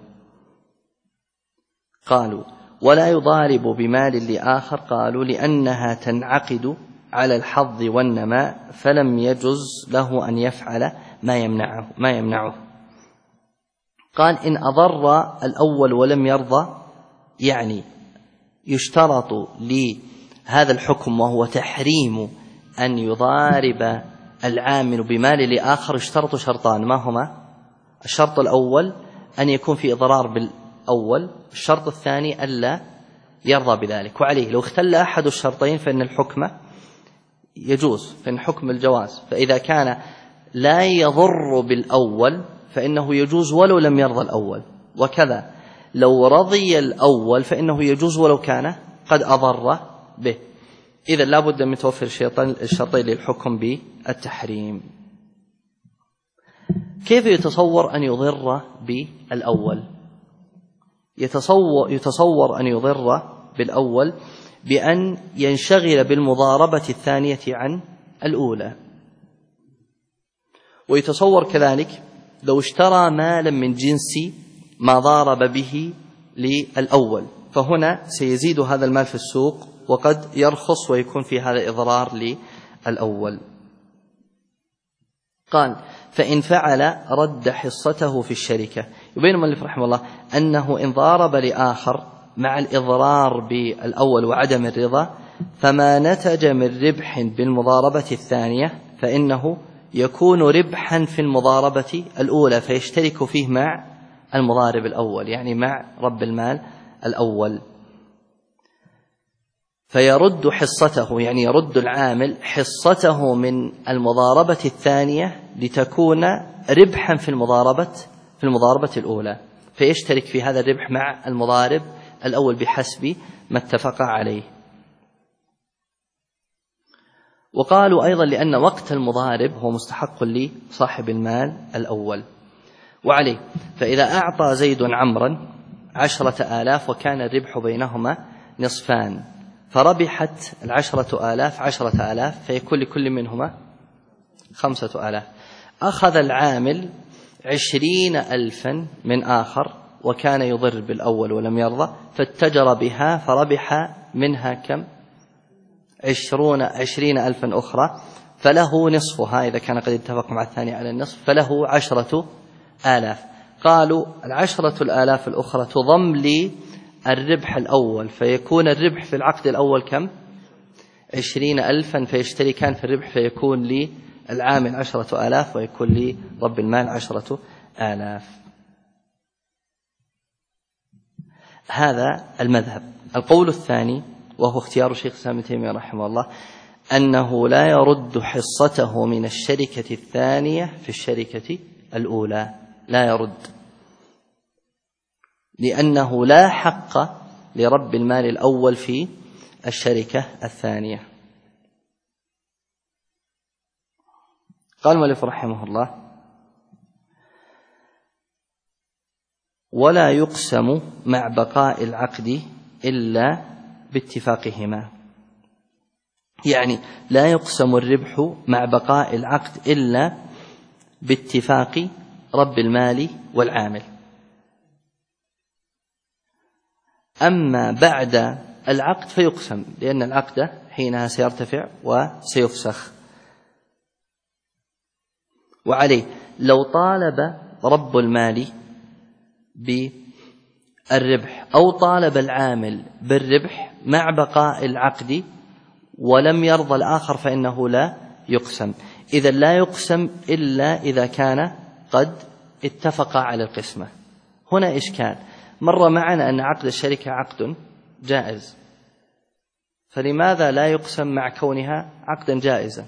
قالوا ولا يضارب بمال لآخر، قالوا لأنها تنعقد على الحظ والنماء فلم يجز له أن يفعل ما يمنعه. قال إن أضر الأول ولم يرضى، يعني يشترط لهذا الحكم وهو تحريم أن يضارب العامل بمال لآخر، اشترط شرطان، ما هما؟ الشرط الأول أن يكون في إضرار بالأول، الشرط الثاني ألا يرضى بذلك. وعليه لو اختل أحد الشرطين فإن الحكم يجوز، فإن حكم الجواز، فإذا كان لا يضر بالأول فإنه يجوز ولو لم يرضى الأول، وكذا لو رضي الأول فإنه يجوز ولو كان قد أضر به. إذا لا بد من توفر الشرطين للحكم بالتحريم. كيف يتصور أن يضر بالأول؟ يتصور أن يضر بالأول بأن ينشغل بالمضاربة الثانية عن الأولى. ويتصور كذلك لو اشترى مالا من جنس ما ضارب به للأول، فهنا سيزيد هذا المال في السوق وقد يرخص ويكون في هذا إضرار للأول. قال فإن فعل رد حصته في الشركة. يبين المؤلف رحمه الله أنه إن ضارب لآخر مع الإضرار بالأول وعدم الرضا، فما نتج من ربح بالمضاربة الثانية فإنه يكون ربحا في المضاربة الأولى، فيشترك فيه مع المضارب الأول، يعني مع رب المال الأول. فيرد حصته، يعني يرد العامل حصته من المضاربة الثانية لتكون ربحا في المضاربة الأولى، فيشترك في هذا الربح مع المضارب الأول بحسب ما اتفق عليه. وقالوا أيضا لأن وقت المضارب هو مستحق لصاحب المال الأول. وعليه فإذا أعطى زيد عمرا 10,000 وكان الربح بينهما نصفان، فربحت 10,000 10,000، فيكون لكل منهما 5,000. أخذ العامل 20,000 من آخر وكان يضر بالأول ولم يرضى، فاتجر بها فربح منها كم؟ 20,000 أخرى، فله نصفها إذا كان قد اتفق مع الثاني على النصف، فله 10,000. قالوا 10,000 الأخرى تضم لي الربح الأول، فيكون الربح في العقد الأول كم؟ 20,000، فيشتركان في الربح، فيكون لي العامل 10,000 ويكون لي رب المال 10,000. هذا المذهب. القول الثاني وهو اختيار شيخ الإسلام ابن تيمية رحمه الله أنه لا يرد حصته من الشركة الثانية في الشركة الأولى، لا يرد، لأنه لا حق لرب المال الأول في الشركة الثانية. قال المؤلف رحمه الله: ولا يقسم مع بقاء العقد إلا باتفاقهما، يعني لا يقسم الربح مع بقاء العقد إلا باتفاق رب المال والعامل. أما بعد العقد فيقسم، لأن العقد حينها سيرتفع وسيفسخ. وعليه لو طالب رب المال بالربح أو طالب العامل بالربح مع بقاء العقد ولم يرضى الآخر فإنه لا يقسم. إذا لا يقسم إلا إذا كان قد اتفق على القسمة. هنا إشكال، مر معنا أن عقد الشركة عقد جائز، فلماذا لا يقسم مع كونها عقدا جائزا؟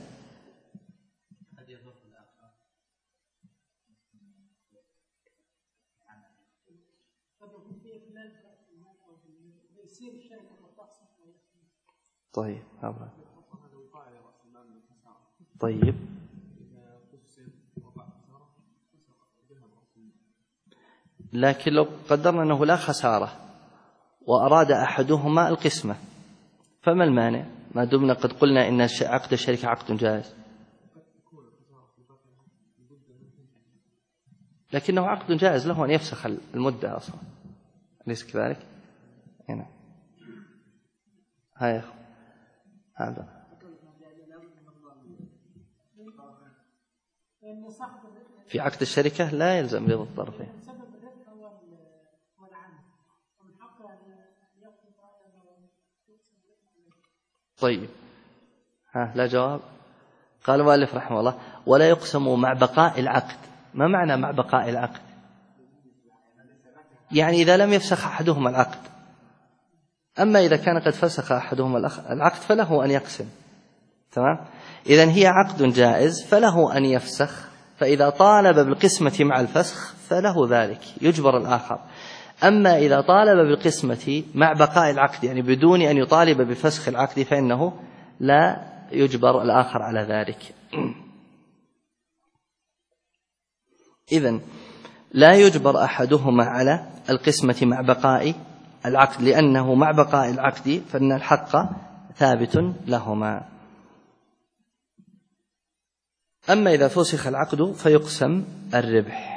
طيب لكن لو قدرنا أنه لا خسارة وأراد أحدهما القسمة فما المانع، ما دمنا قد قلنا إن عقد الشركة عقد جائز، لكنه عقد جائز له أن يفسخ المدة أصلا، أليس كذلك؟ هنا هاي هذا في عقد الشركة لا يلزم رضا الطرفين. طيب لا جواب. قال المؤلف رحمه الله: ولا يقسم مع بقاء العقد. ما معنى مع بقاء العقد؟ يعني إذا لم يفسخ أحدهما العقد. أما إذا كان قد فسخ أحدهما العقد فله أن يقسم. تمام؟ إذن هي عقد جائز فله أن يفسخ، فإذا طالب بالقسمة مع الفسخ فله ذلك، يجبر الآخر. أما إذا طالب بالقسمة مع بقاء العقد، يعني بدون أن يطالب بفسخ العقد، فإنه لا يجبر الآخر على ذلك. إذن لا يجبر أحدهما على القسمة مع بقاء العقد، لأنه مع بقاء العقد فإن الحق ثابت لهما. أما إذا فسخ العقد فيقسم الربح.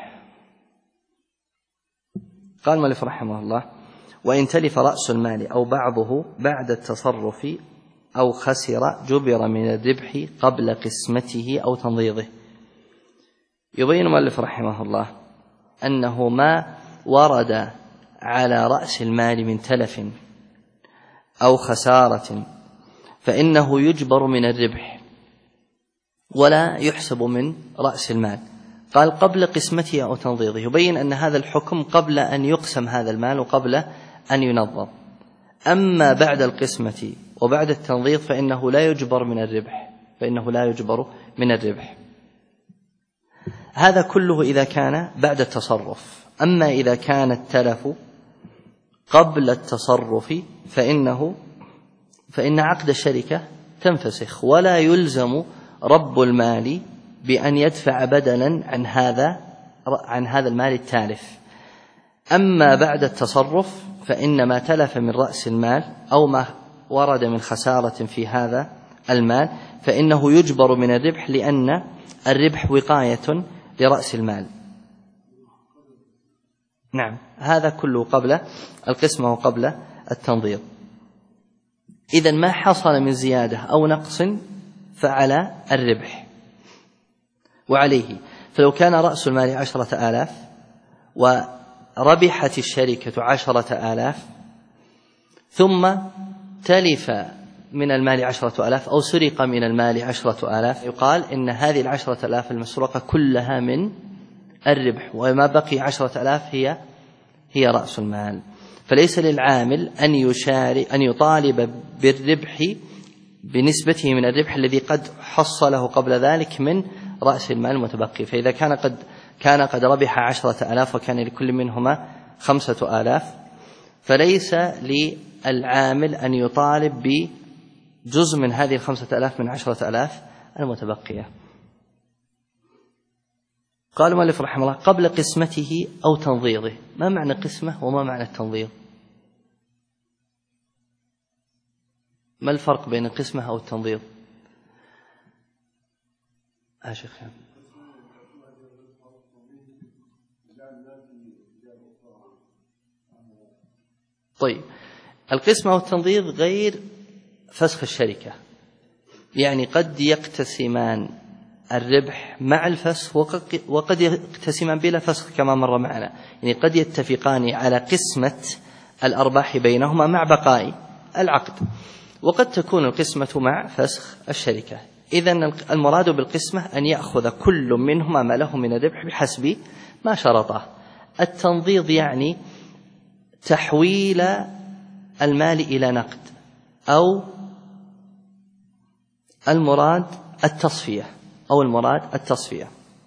قال المؤلف رحمه الله: وإن تلف رأس المال أو بعضه بعد التصرف أو خسر جبر من الربح قبل قسمته أو تنضيضه. يبين المؤلف رحمه الله أنه ما ورد على رأس المال من تلف أو خسارة فإنه يجبر من الربح ولا يحسب من رأس المال. قال قبل قسمته أو تنضيضه، يبين أن هذا الحكم قبل أن يقسم هذا المال وقبل أن ينضب. أما بعد القسمة وبعد التنظير فإنه لا يجبر من الربح. هذا كله إذا كان بعد التصرف. أما إذا كان التلف قبل التصرف فإن عقد الشركة تنفسخ، ولا يلزم رب المال بأن يدفع بدلا عن هذا المال التالف. أما بعد التصرف فإن ما تلف من رأس المال أو ما ورد من خسارة في هذا المال فإنه يجبر من الربح، لأن الربح وقاية لرأس المال. نعم، هذا كله قبل القسمة وقبل التنظير. إذن ما حصل من زيادة أو نقص فعلى الربح وعليه. فلو كان رأس المال 10,000 وربحت الشركة 10,000 ثم تلف من المال 10,000 أو سرق من المال 10,000، يقال إن هذه 10,000 المسروقة كلها من الربح، وما بقي 10,000 هي رأس المال. فليس للعامل أن يطالب بالربح بنسبته من الربح الذي قد حصله قبل ذلك من رأس المال المتبقي. فإذا كان قد ربح 10,000 وكان لكل منهما 5,000 فليس للعامل أن يطالب بجزء من هذه 5,000 من 10,000 المتبقية. قال المؤلف رحمه الله: قبل قسمته أو تنظيره. ما معنى قسمة وما معنى التنظير؟ ما الفرق بين القسمة أو التنظير؟ شيخ. طيب، القسمة والتنظير غير فسخ الشركة، يعني قد يقتسمان الربح مع الفسخ وقد يقتسمان بلا فسخ كما مر معنا. يعني قد يتفقان على قسمة الأرباح بينهما مع بقاء العقد، وقد تكون القسمة مع فسخ الشركة. إذن المراد بالقسمة أن يأخذ كل منهما ما له من الربح بحسب ما شرطه. التنظير يعني تحويل المال إلى نقد، أو المراد التصفية.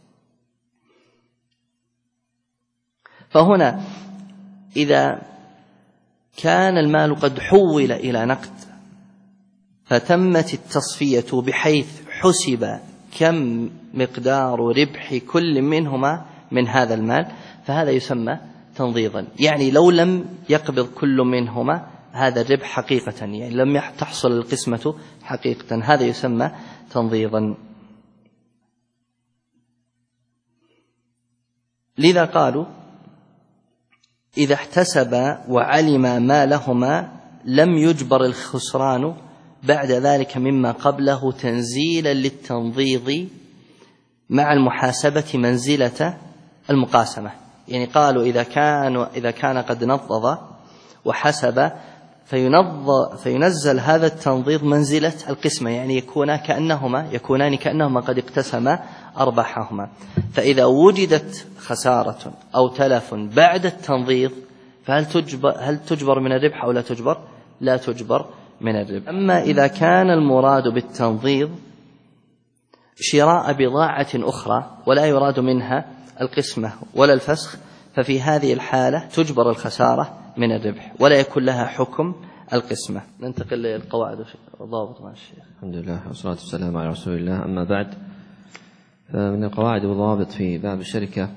فهنا إذا كان المال قد حول إلى نقد فتمت التصفية بحيث حسب كم مقدار ربح كل منهما من هذا المال، فهذا يسمى تنظيضا. يعني لو لم يقبض كل منهما هذا الربح حقيقة، يعني لم تحصل القسمة حقيقة، هذا يسمى تنظيضا. لذا قالوا: إذا احتسب وعلم ما لهما لم يجبر الخسران بعد ذلك مما قبله تنزيلا للتنظيض مع المحاسبة منزلة المقاسمة. يعني قالوا إذا كان قد نظض وحسب فينزل هذا التنظيض منزلة القسمة، يعني يكونان كأنهما قد اقتسما أرباحهما. فإذا وجدت خسارة أو تلف بعد التنظيض فهل تجبر من الربح أو لا تجبر؟ لا تجبر من الربح. أما إذا كان المراد بالتنظيض شراء بضاعة أخرى ولا يراد منها القسمة ولا الفسخ، ففي هذه الحالة تجبر الخسارة من الربح ولا يكون لها حكم القسمة. ننتقل للقواعد والضوابط مع الشيخ. الحمد لله والصلاة والسلام على رسول الله. أما بعد، فمن القواعد والضوابط في باب الشركة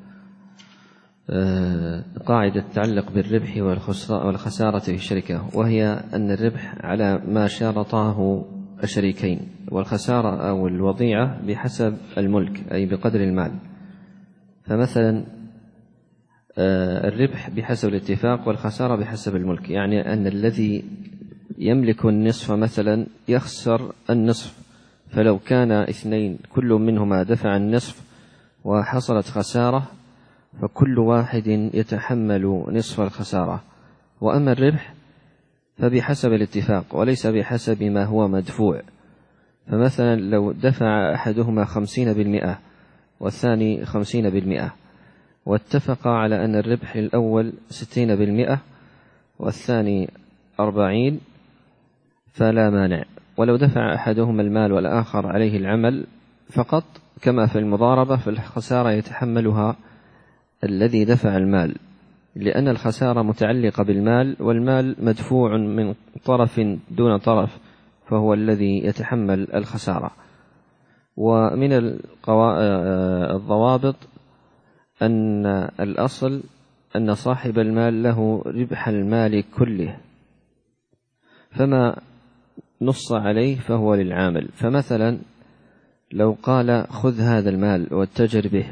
قاعدة تتعلق بالربح والخسارة في الشركة، وهي أن الربح على ما شارطاه الشريكين، والخسارة أو الوضيعة بحسب الملك أي بقدر المال. فمثلا الربح بحسب الاتفاق والخسارة بحسب الملك، يعني أن الذي يملك النصف مثلا يخسر النصف، فلو كان 2 كل منهما دفع النصف وحصلت خسارة فكل واحد يتحمل نصف الخسارة. وأما الربح فبحسب الاتفاق وليس بحسب ما هو مدفوع. فمثلا لو دفع أحدهما 50% والثاني 50%، واتفق على أن الربح الأول 60% والثاني 40، فلا مانع. ولو دفع أحدهما المال والآخر عليه العمل فقط كما في المضاربة، فالخسارة يتحملها الذي دفع المال، لأن الخسارة متعلقة بالمال، والمال مدفوع من طرف دون طرف، فهو الذي يتحمل الخسارة. ومن الضوابط أن الأصل أن صاحب المال له ربح المال كله، فما نص عليه فهو للعامل. فمثلا لو قال خذ هذا المال واتجر به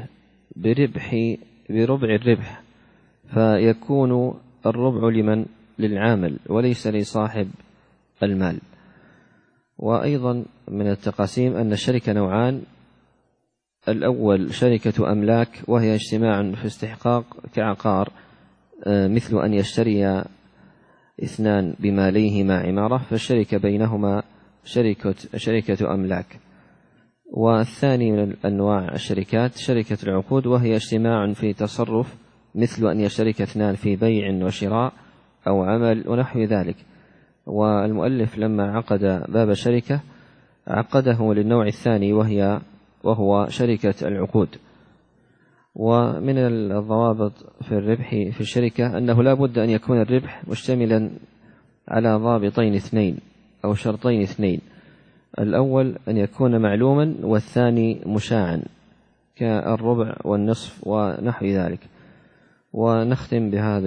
بربع الربح، فيكون الربع لمن؟ للعامل وليس لصاحب المال. وأيضا من التقاسيم أن الشركة نوعان: الأول شركة أملاك، وهي اجتماع في استحقاق كعقار، مثل أن يشتري اثنان بماليهما عمارة، فالشركة بينهما شركة أملاك. والثاني من أنواع الشركات شركة العقود، وهي اجتماع في تصرف، مثل أن يشترك اثنان في بيع وشراء أو عمل ونحو ذلك. والمؤلف لما عقد باب الشركة عقده للنوع الثاني وهو شركة العقود. ومن الضوابط في الربح في الشركة أنه لا بد أن يكون الربح مشتملا على ضابطين اثنين أو شرطين اثنين: الأول أن يكون معلوما، والثاني مشاعا كالربع والنصف ونحو ذلك. ونختم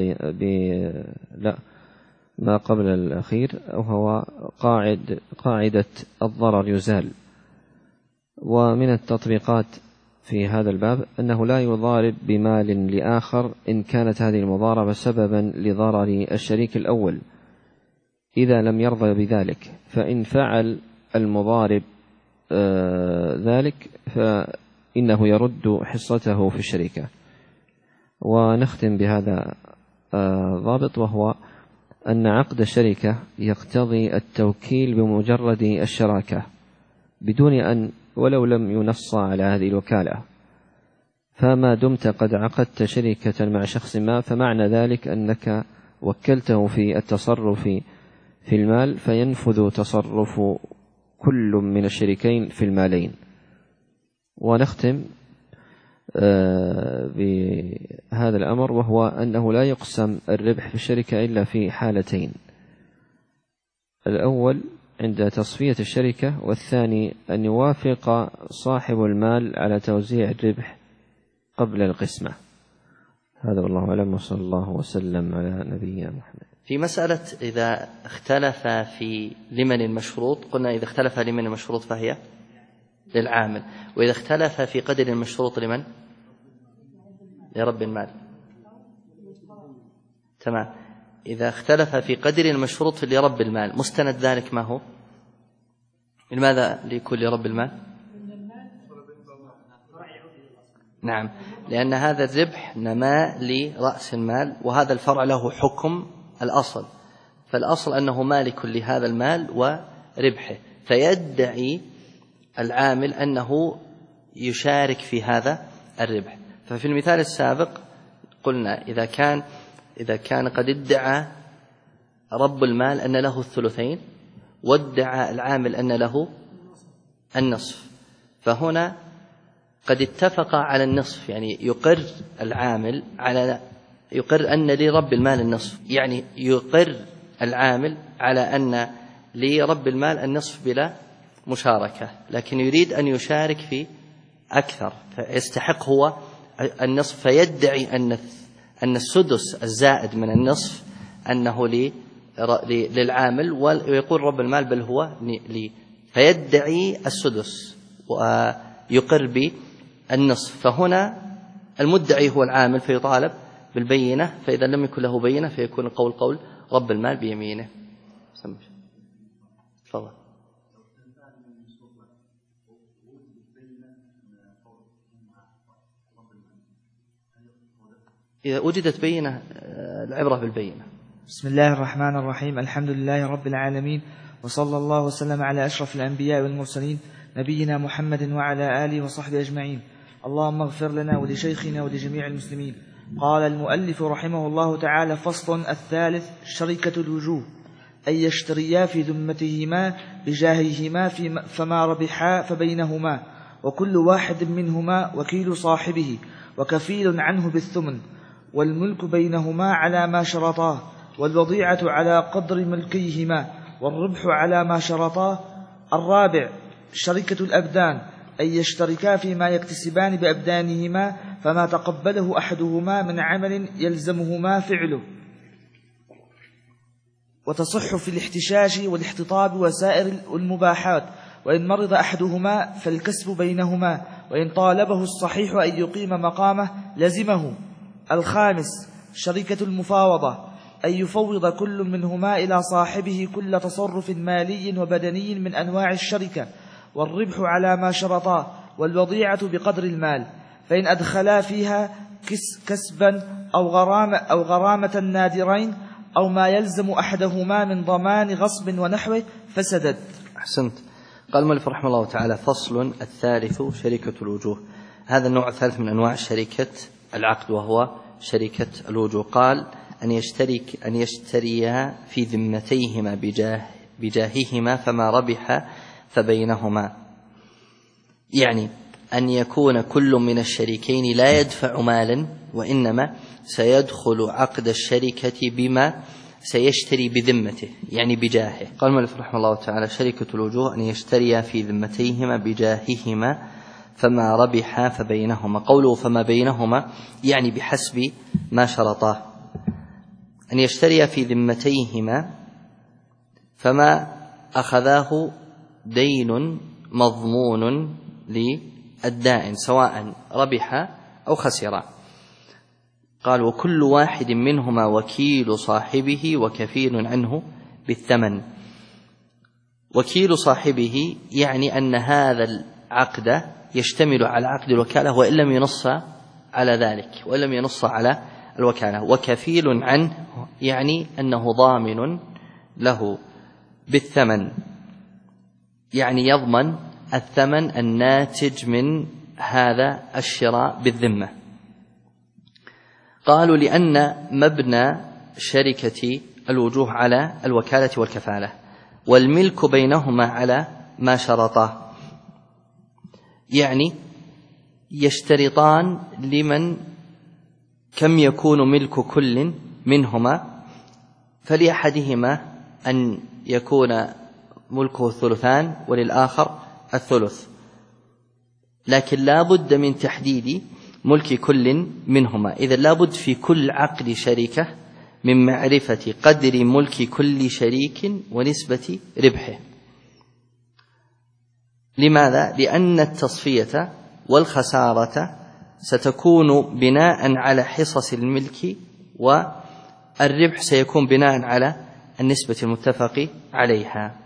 ما قبل الأخير، وهو قاعدة الضرر يزال. ومن التطبيقات في هذا الباب أنه لا يضارب بمال لآخر إن كانت هذه المضاربة سببا لضرر الشريك الأول إذا لم يرضى بذلك، فإن فعل المضارب ذلك فإنه يرد حصته في الشركة. ونختم بهذا ضابط، وهو أن عقد الشركة يقتضي التوكيل بمجرد الشراكة بدون أن ولو لم ينص على هذه الوكالة. فما دمت قد عقدت شركة مع شخص ما، فمعنى ذلك أنك وكلته في التصرف في المال، فينفذ تصرف كل من الشريكين في المالين. ونختم بهذا الأمر، وهو أنه لا يقسم الربح في الشركة إلا في حالتين: الأول عند تصفية الشركة، والثاني أن يوافق صاحب المال على توزيع الربح قبل القسمة. هذا والله أعلم، وصلى الله وسلم على نبينا محمد. في مسألة إذا اختلف في لمن المشروط، قلنا إذا اختلف لمن المشروط فهي للعامل، وإذا اختلف في قدر المشروط لمن؟ لرب المال. تمام. إذا اختلف في قدر المشروط لرب المال، مستند ذلك ما هو؟ لماذا لكل رب المال؟ نعم، لأن هذا الربح نما لرأس المال، وهذا الفرع له حكم الأصل، فالأصل أنه مالك لهذا المال وربحه، فيدعي العامل أنه يشارك في هذا الربح. ففي المثال السابق قلنا إذا كان قد ادعى رب المال أن له الثلثين، وادعى العامل أن له النصف، فهنا قد اتفق على النصف، يعني يقر العامل يقر أن لرب المال النصف، يعني يقر العامل على أن لرب المال النصف بلا مشاركة، لكن يريد أن يشارك في أكثر، فيستحق هو النصف، فيدعي أن السدس الزائد من النصف أنه للعامل، ويقول رب المال بل هو لي، فيدعي السدس ويقر بالنصف. فهنا المدعي هو العامل فيطالب بالبينة، فإذا لم يكن له بينة فيكون القول قول رب المال بيمينه. تفضل. إذا وجدت بينة العبرة بالبينة. بسم الله الرحمن الرحيم، الحمد لله رب العالمين، وصلى الله وسلم على أشرف الأنبياء والمرسلين نبينا محمد وعلى آله وصحبه أجمعين. اللهم اغفر لنا ولشيخنا ولجميع المسلمين. قال المؤلف رحمه الله تعالى: فصل الثالث: شركة الوجوه. أن يشتريا في ذمتهما بجاههما فما ربحا فبينهما، وكل واحد منهما وكيل صاحبه وكفيل عنه بالثمن، والملك بينهما على ما شرطاه، والوضيعة على قدر ملكيهما، والربح على ما شرطاه. الرابع شركة الأبدان، أن يشتركا فيما يكتسبان بأبدانهما فما تقبله أحدهما من عمل يلزمهما فعله، وتصح في الاحتشاش والاحتطاب وسائر المباحات، وإن مرض أحدهما فالكسب بينهما، وإن طالبه الصحيح أن يقيم مقامه لزمه. الخامس شركة المفاوضة، أن يفوض كل منهما إلى صاحبه كل تصرف مالي وبدني من أنواع الشركة، والربح على ما شرطاه، والوضيعة بقدر المال، فإن أدخلا فيها كسبا أو غرامة نادرين أو ما يلزم أحدهما من ضمان غصب ونحوه فسدد. أحسنت. قال المؤلف رحمه الله تعالى: فصل الثالث شركة الوجوه. هذا النوع الثالث من أنواع شركة العقد، وهو شركة الوجوه. قال: أن يشتريا في ذمتيهما بجاههما فما ربح فبينهما، يعني أن يكون كل من الشريكين لا يدفع مالا، وإنما سيدخل عقد الشركة بما سيشتري بذمته، يعني بجاهه. قال المؤلف رحمه الله تعالى: شركة الوجوه أن يشتريا في ذمتيهما بجاههما فما ربح فبينهما. قوله فما بينهما يعني بحسب ما شرطاه. أن يشتريا في ذمتيهما فما أخذاه دين مضمون للدائن سواء ربح أو خسر. قال: وكل واحد منهما وكيل صاحبه وكفيل عنه بالثمن. وكيل صاحبه يعني أن هذا العقد يشتمل على عقد الوكالة وإن لم ينص على ذلك، وإن لم ينص على الوكالة. وكفيل عنه يعني أنه ضامن له بالثمن، يعني يضمن الثمن الناتج من هذا الشراء بالذمة. قالوا: لأن مبنى شركة الوجوه على الوكالة والكفالة، والملك بينهما على ما شرطاه، يعني يشترطان لمن كم يكون ملك كل منهما، فلأحدهما أن يكون ملكه الثلثان وللآخر الثلث، لكن لا بد من تحديد ملك كل منهما. إذن لا بد في كل عقد شركة من معرفة قدر ملك كل شريك ونسبة ربحه. لماذا؟ لأن التصفية والخسارة ستكون بناء على حصص الملك، والربح سيكون بناء على النسبة المتفق عليها.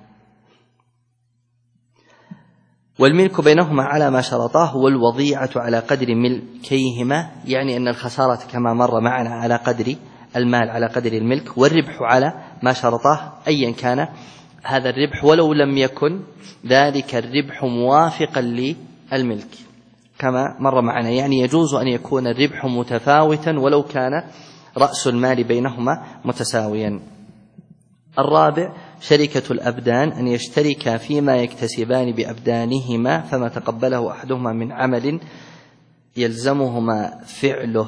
والملك بينهما على ما شرطاه، والوضيعة على قدر ملكيهما، يعني أن الخسارة كما مر معنا على قدر المال على قدر الملك، والربح على ما شرطاه أيا كان هذا الربح، ولو لم يكن ذلك الربح موافقا للملك كما مر معنا، يعني يجوز أن يكون الربح متفاوتا ولو كان رأس المال بينهما متساويا. الرابع شركة الأبدان، أن يشتركا فيما يكتسبان بأبدانهما فما تقبله أحدهما من عمل يلزمهما فعله.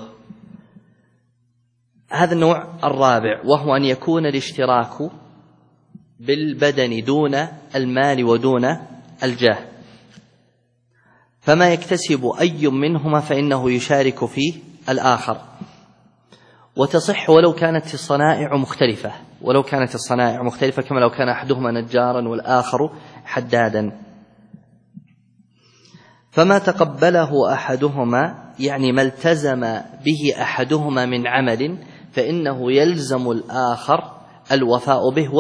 هذا النوع الرابع، وهو أن يكون الاشتراك بالبدن دون المال ودون الجاه، فما يكتسب أي منهما فإنه يشارك فيه الآخر، وتصح ولو كانت الصنائع مختلفة، كما لو كان أحدهما نجارا والآخر حدادا. فما تقبله أحدهما يعني ما التزم به أحدهما من عمل فإنه يلزم الآخر الوفاء به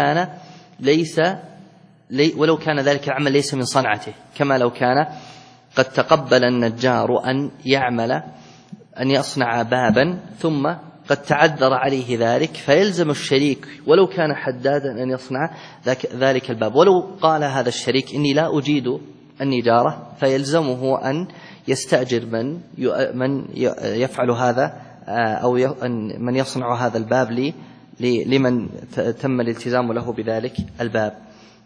ولو كان ذلك العمل ليس من صنعته، كما لو كان قد تقبل النجار أن يصنع بابا ثم قد تعذر عليه ذلك، فيلزم الشريك ولو كان حدادا أن يصنع ذلك الباب. ولو قال هذا الشريك إني لا أجيد النجارة، فيلزمه أن يستأجر من يفعل هذا أو من يصنع هذا الباب لمن تم الالتزام له بذلك الباب.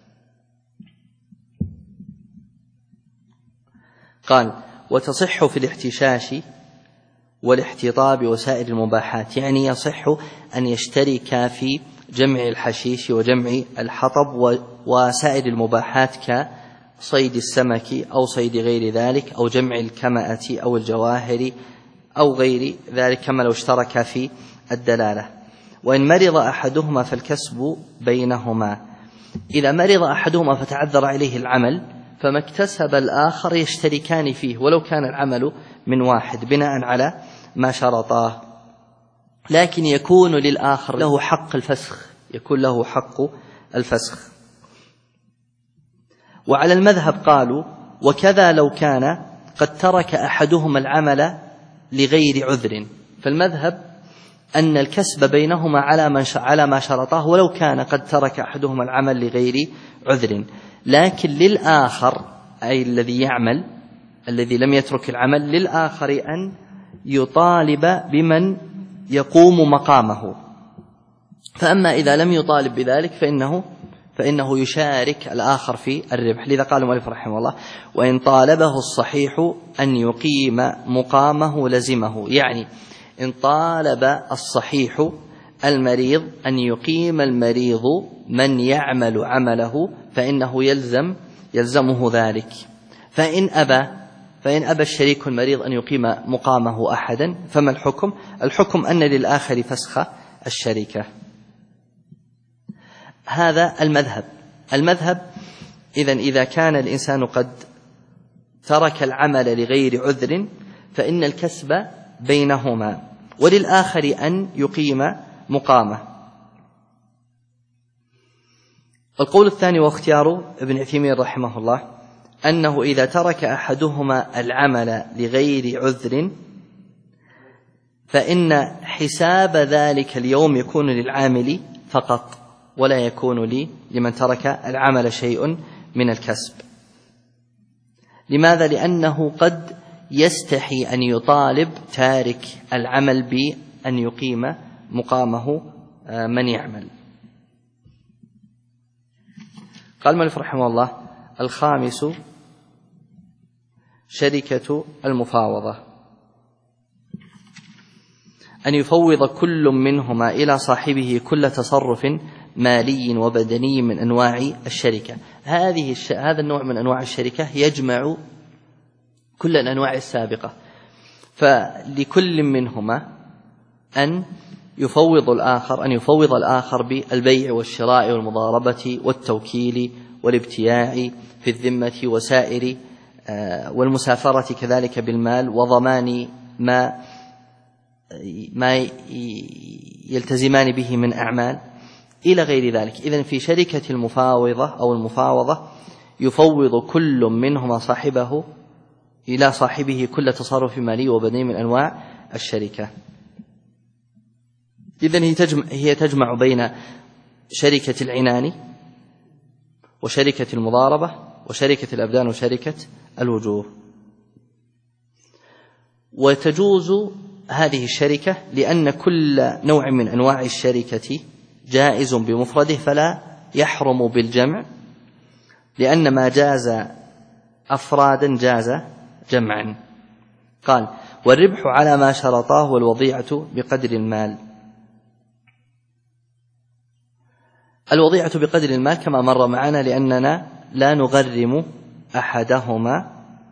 قال: وتصح في الاحتشاش والاحتطاب وسائر المباحات، يعني يصح أن يشترك في جمع الحشيش وجمع الحطب وسائر المباحات كصيد السمك أو صيد غير ذلك أو جمع الكمأة أو الجواهر أو غير ذلك، كما لو اشترك في الدلالة. وإن مرض أحدهما فالكسب بينهما، إذا مرض أحدهما فتعذر عليه العمل فما اكتسب الآخر يشتركان فيه ولو كان العمل من واحد بناء على ما شرطاه، لكن يكون للآخر له حق الفسخ، يكون له حق الفسخ. وعلى المذهب قالوا: وكذا لو كان قد ترك أحدهما العمل لغير عذر، فالمذهب أن الكسب بينهما على ما شرطاه ولو كان قد ترك أحدهما العمل لغير عذر، لكن للآخر أي الذي يعمل الذي لم يترك العمل للآخر أن يطالب بمن يقوم مقامه، فأما إذا لم يطالب بذلك فإنه يشارك الآخر في الربح. لذا قال المؤلف رحمه الله: وإن طالبه الصحيح أن يقيم مقامه لزمه، يعني إن طالب الصحيح المريض أن يقيم المريض من يعمل عمله فإنه يلزمه ذلك. فإن أبى الشريك المريض أن يقيم مقامه أحدا فما الحكم؟ الحكم أن للآخر فسخ الشركة. هذا المذهب إذا كان الإنسان قد ترك العمل لغير عذر فإن الكسب بينهما وللآخر أن يقيم مقامه. القول الثاني واختيار ابن عثيمين رحمه الله أنه إذا ترك أحدهما العمل لغير عذر فإن حساب ذلك اليوم يكون للعامل فقط ولا يكون لمن ترك العمل شيء من الكسب. لماذا؟ لأنه قد يستحي أن يطالب تارك العمل بأن يقيم مقامه من يعمل. قال المؤلف رحمه الله: الخامس شركة المفاوضة، أن يفوض كل منهما إلى صاحبه كل تصرف مالي وبدني من أنواع الشركة. هذا النوع من أنواع الشركة يجمع كل الأنواع السابقة، فلكل منهما أن يفوض الآخر بالبيع والشراء والمضاربة والتوكيل والابتياع في الذمة وسائر والمسافرة كذلك بالمال وضمان ما يلتزمان به من أعمال إلى غير ذلك. إذن في شركة المفاوضة يفوض كل منهما صاحبه إلى صاحبه كل تصرف مالي وبدني من أنواع الشركة. إذن هي تجمع بين شركة العنان وشركة المضاربة وشركة الأبدان وشركة الوجوه. وتجوز هذه الشركة لأن كل نوع من أنواع الشركة جائز بمفرده فلا يحرم بالجمع، لأن ما جاز أفرادا جاز جمعا. قال: والربح على ما شرطاه والوضيعة بقدر المال. الوضيعة بقدر المال كما مر معنا لأننا لا نغرم أحدهما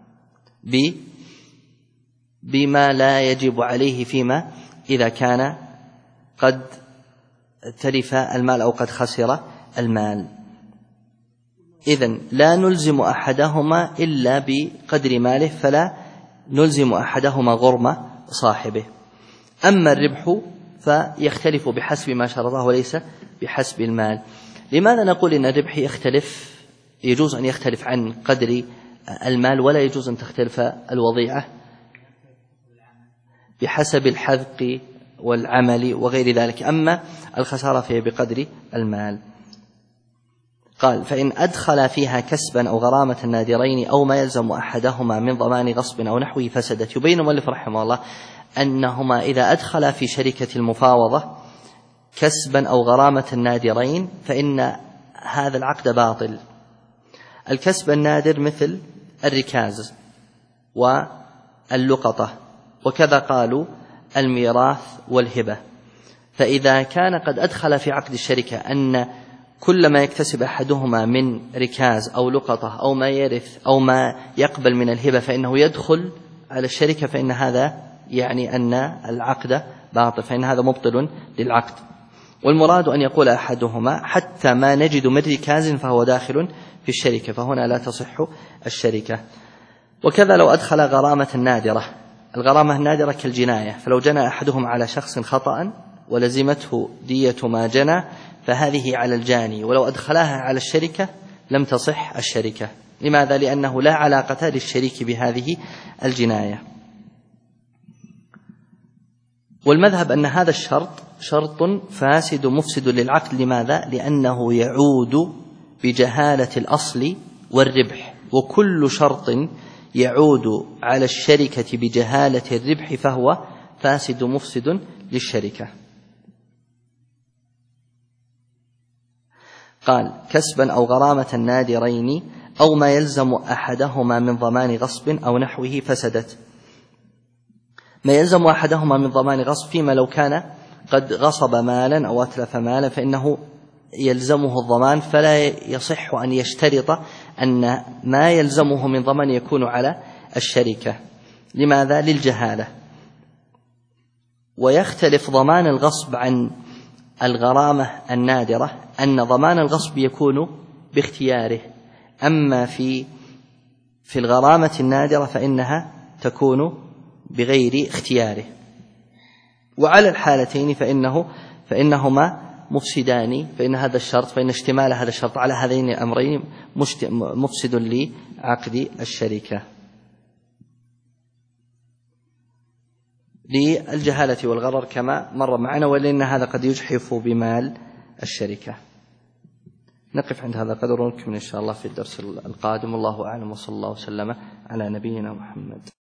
بما لا يجب عليه فيما إذا كان قد تلف المال أو قد خسر المال. إذن لا نلزم أحدهما إلا بقدر ماله، فلا نلزم أحدهما غرم صاحبه. أما الربح فيختلف بحسب ما شرطه وليس بحسب المال. لماذا نقول إن الربح يجوز أن يختلف عن قدر المال ولا يجوز أن تختلف الوضيعة؟ بحسب الحذق والعمل وغير ذلك، أما الخسارة فهي بقدر المال. قال: فإن أدخل فيها كسبا أو غرامة نادرين أو ما يلزم أحدهما من ضمان غصب أو نحوه فسدت. يبين المؤلف رحمه الله أنهما إذا أدخل في شركة المفاوضة كسبا أو غرامة النادرين فإن هذا العقد باطل. الكسب النادر مثل الركاز واللقطة، وكذا قالوا الميراث والهبة. فإذا كان قد أدخل في عقد الشركة أن كل ما يكتسب أحدهما من ركاز أو لقطة أو ما يرث أو ما يقبل من الهبة فإنه يدخل على الشركة، فإن هذا يعني أن العقد باطل، فإن هذا مبطل للعقد. والمراد أن يقول أحدهما حتى ما نجد من ركاز فهو داخل في الشركة، فهنا لا تصح الشركة. وكذا لو أدخل غرامة نادرة، الغرامة النادرة كالجناية، فلو جنى أحدهم على شخص خطأ ولزمته دية ما جنى فهذه على الجاني، ولو أدخلها على الشركة لم تصح الشركة. لماذا؟ لأنه لا علاقة للشريك بهذه الجناية. والمذهب أن هذا الشرط شرط فاسد مفسد للعقد. لماذا؟ لأنه يعود بجهالة الأصل والربح، وكل شرط يعود على الشركة بجهالة الربح فهو فاسد مفسد للشركة. قال كسبا أو غرامة النادرين أو ما يلزم أحدهما من ضمان غصب أو نحوه فسدت. ما يلزم أحدهما من ضمان غصب فيما لو كان قد غصب مالا أو أتلف مالا فإنه يلزمه الضمان، فلا يصح أن يشترط أن ما يلزمه من ضمان يكون على الشركة. لماذا؟ للجهالة. ويختلف ضمان الغصب عن الغرامة النادرة، أن ضمان الغصب يكون باختياره، أما في الغرامة النادرة فإنها تكون بغير اختياره. وعلى الحالتين فإنهما مفسدان، فإن هذا الشرط، فإن اشتمال هذا الشرط على هذين الأمرين مفسد لعقد الشركة للجهالة والغرر كما مر معنا، ولأن هذا قد يجحف بمال الشركة. نقف عند هذا القدر ونكمل إن شاء الله في الدرس القادم. والله أعلم، وصلى الله وسلم على نبينا محمد.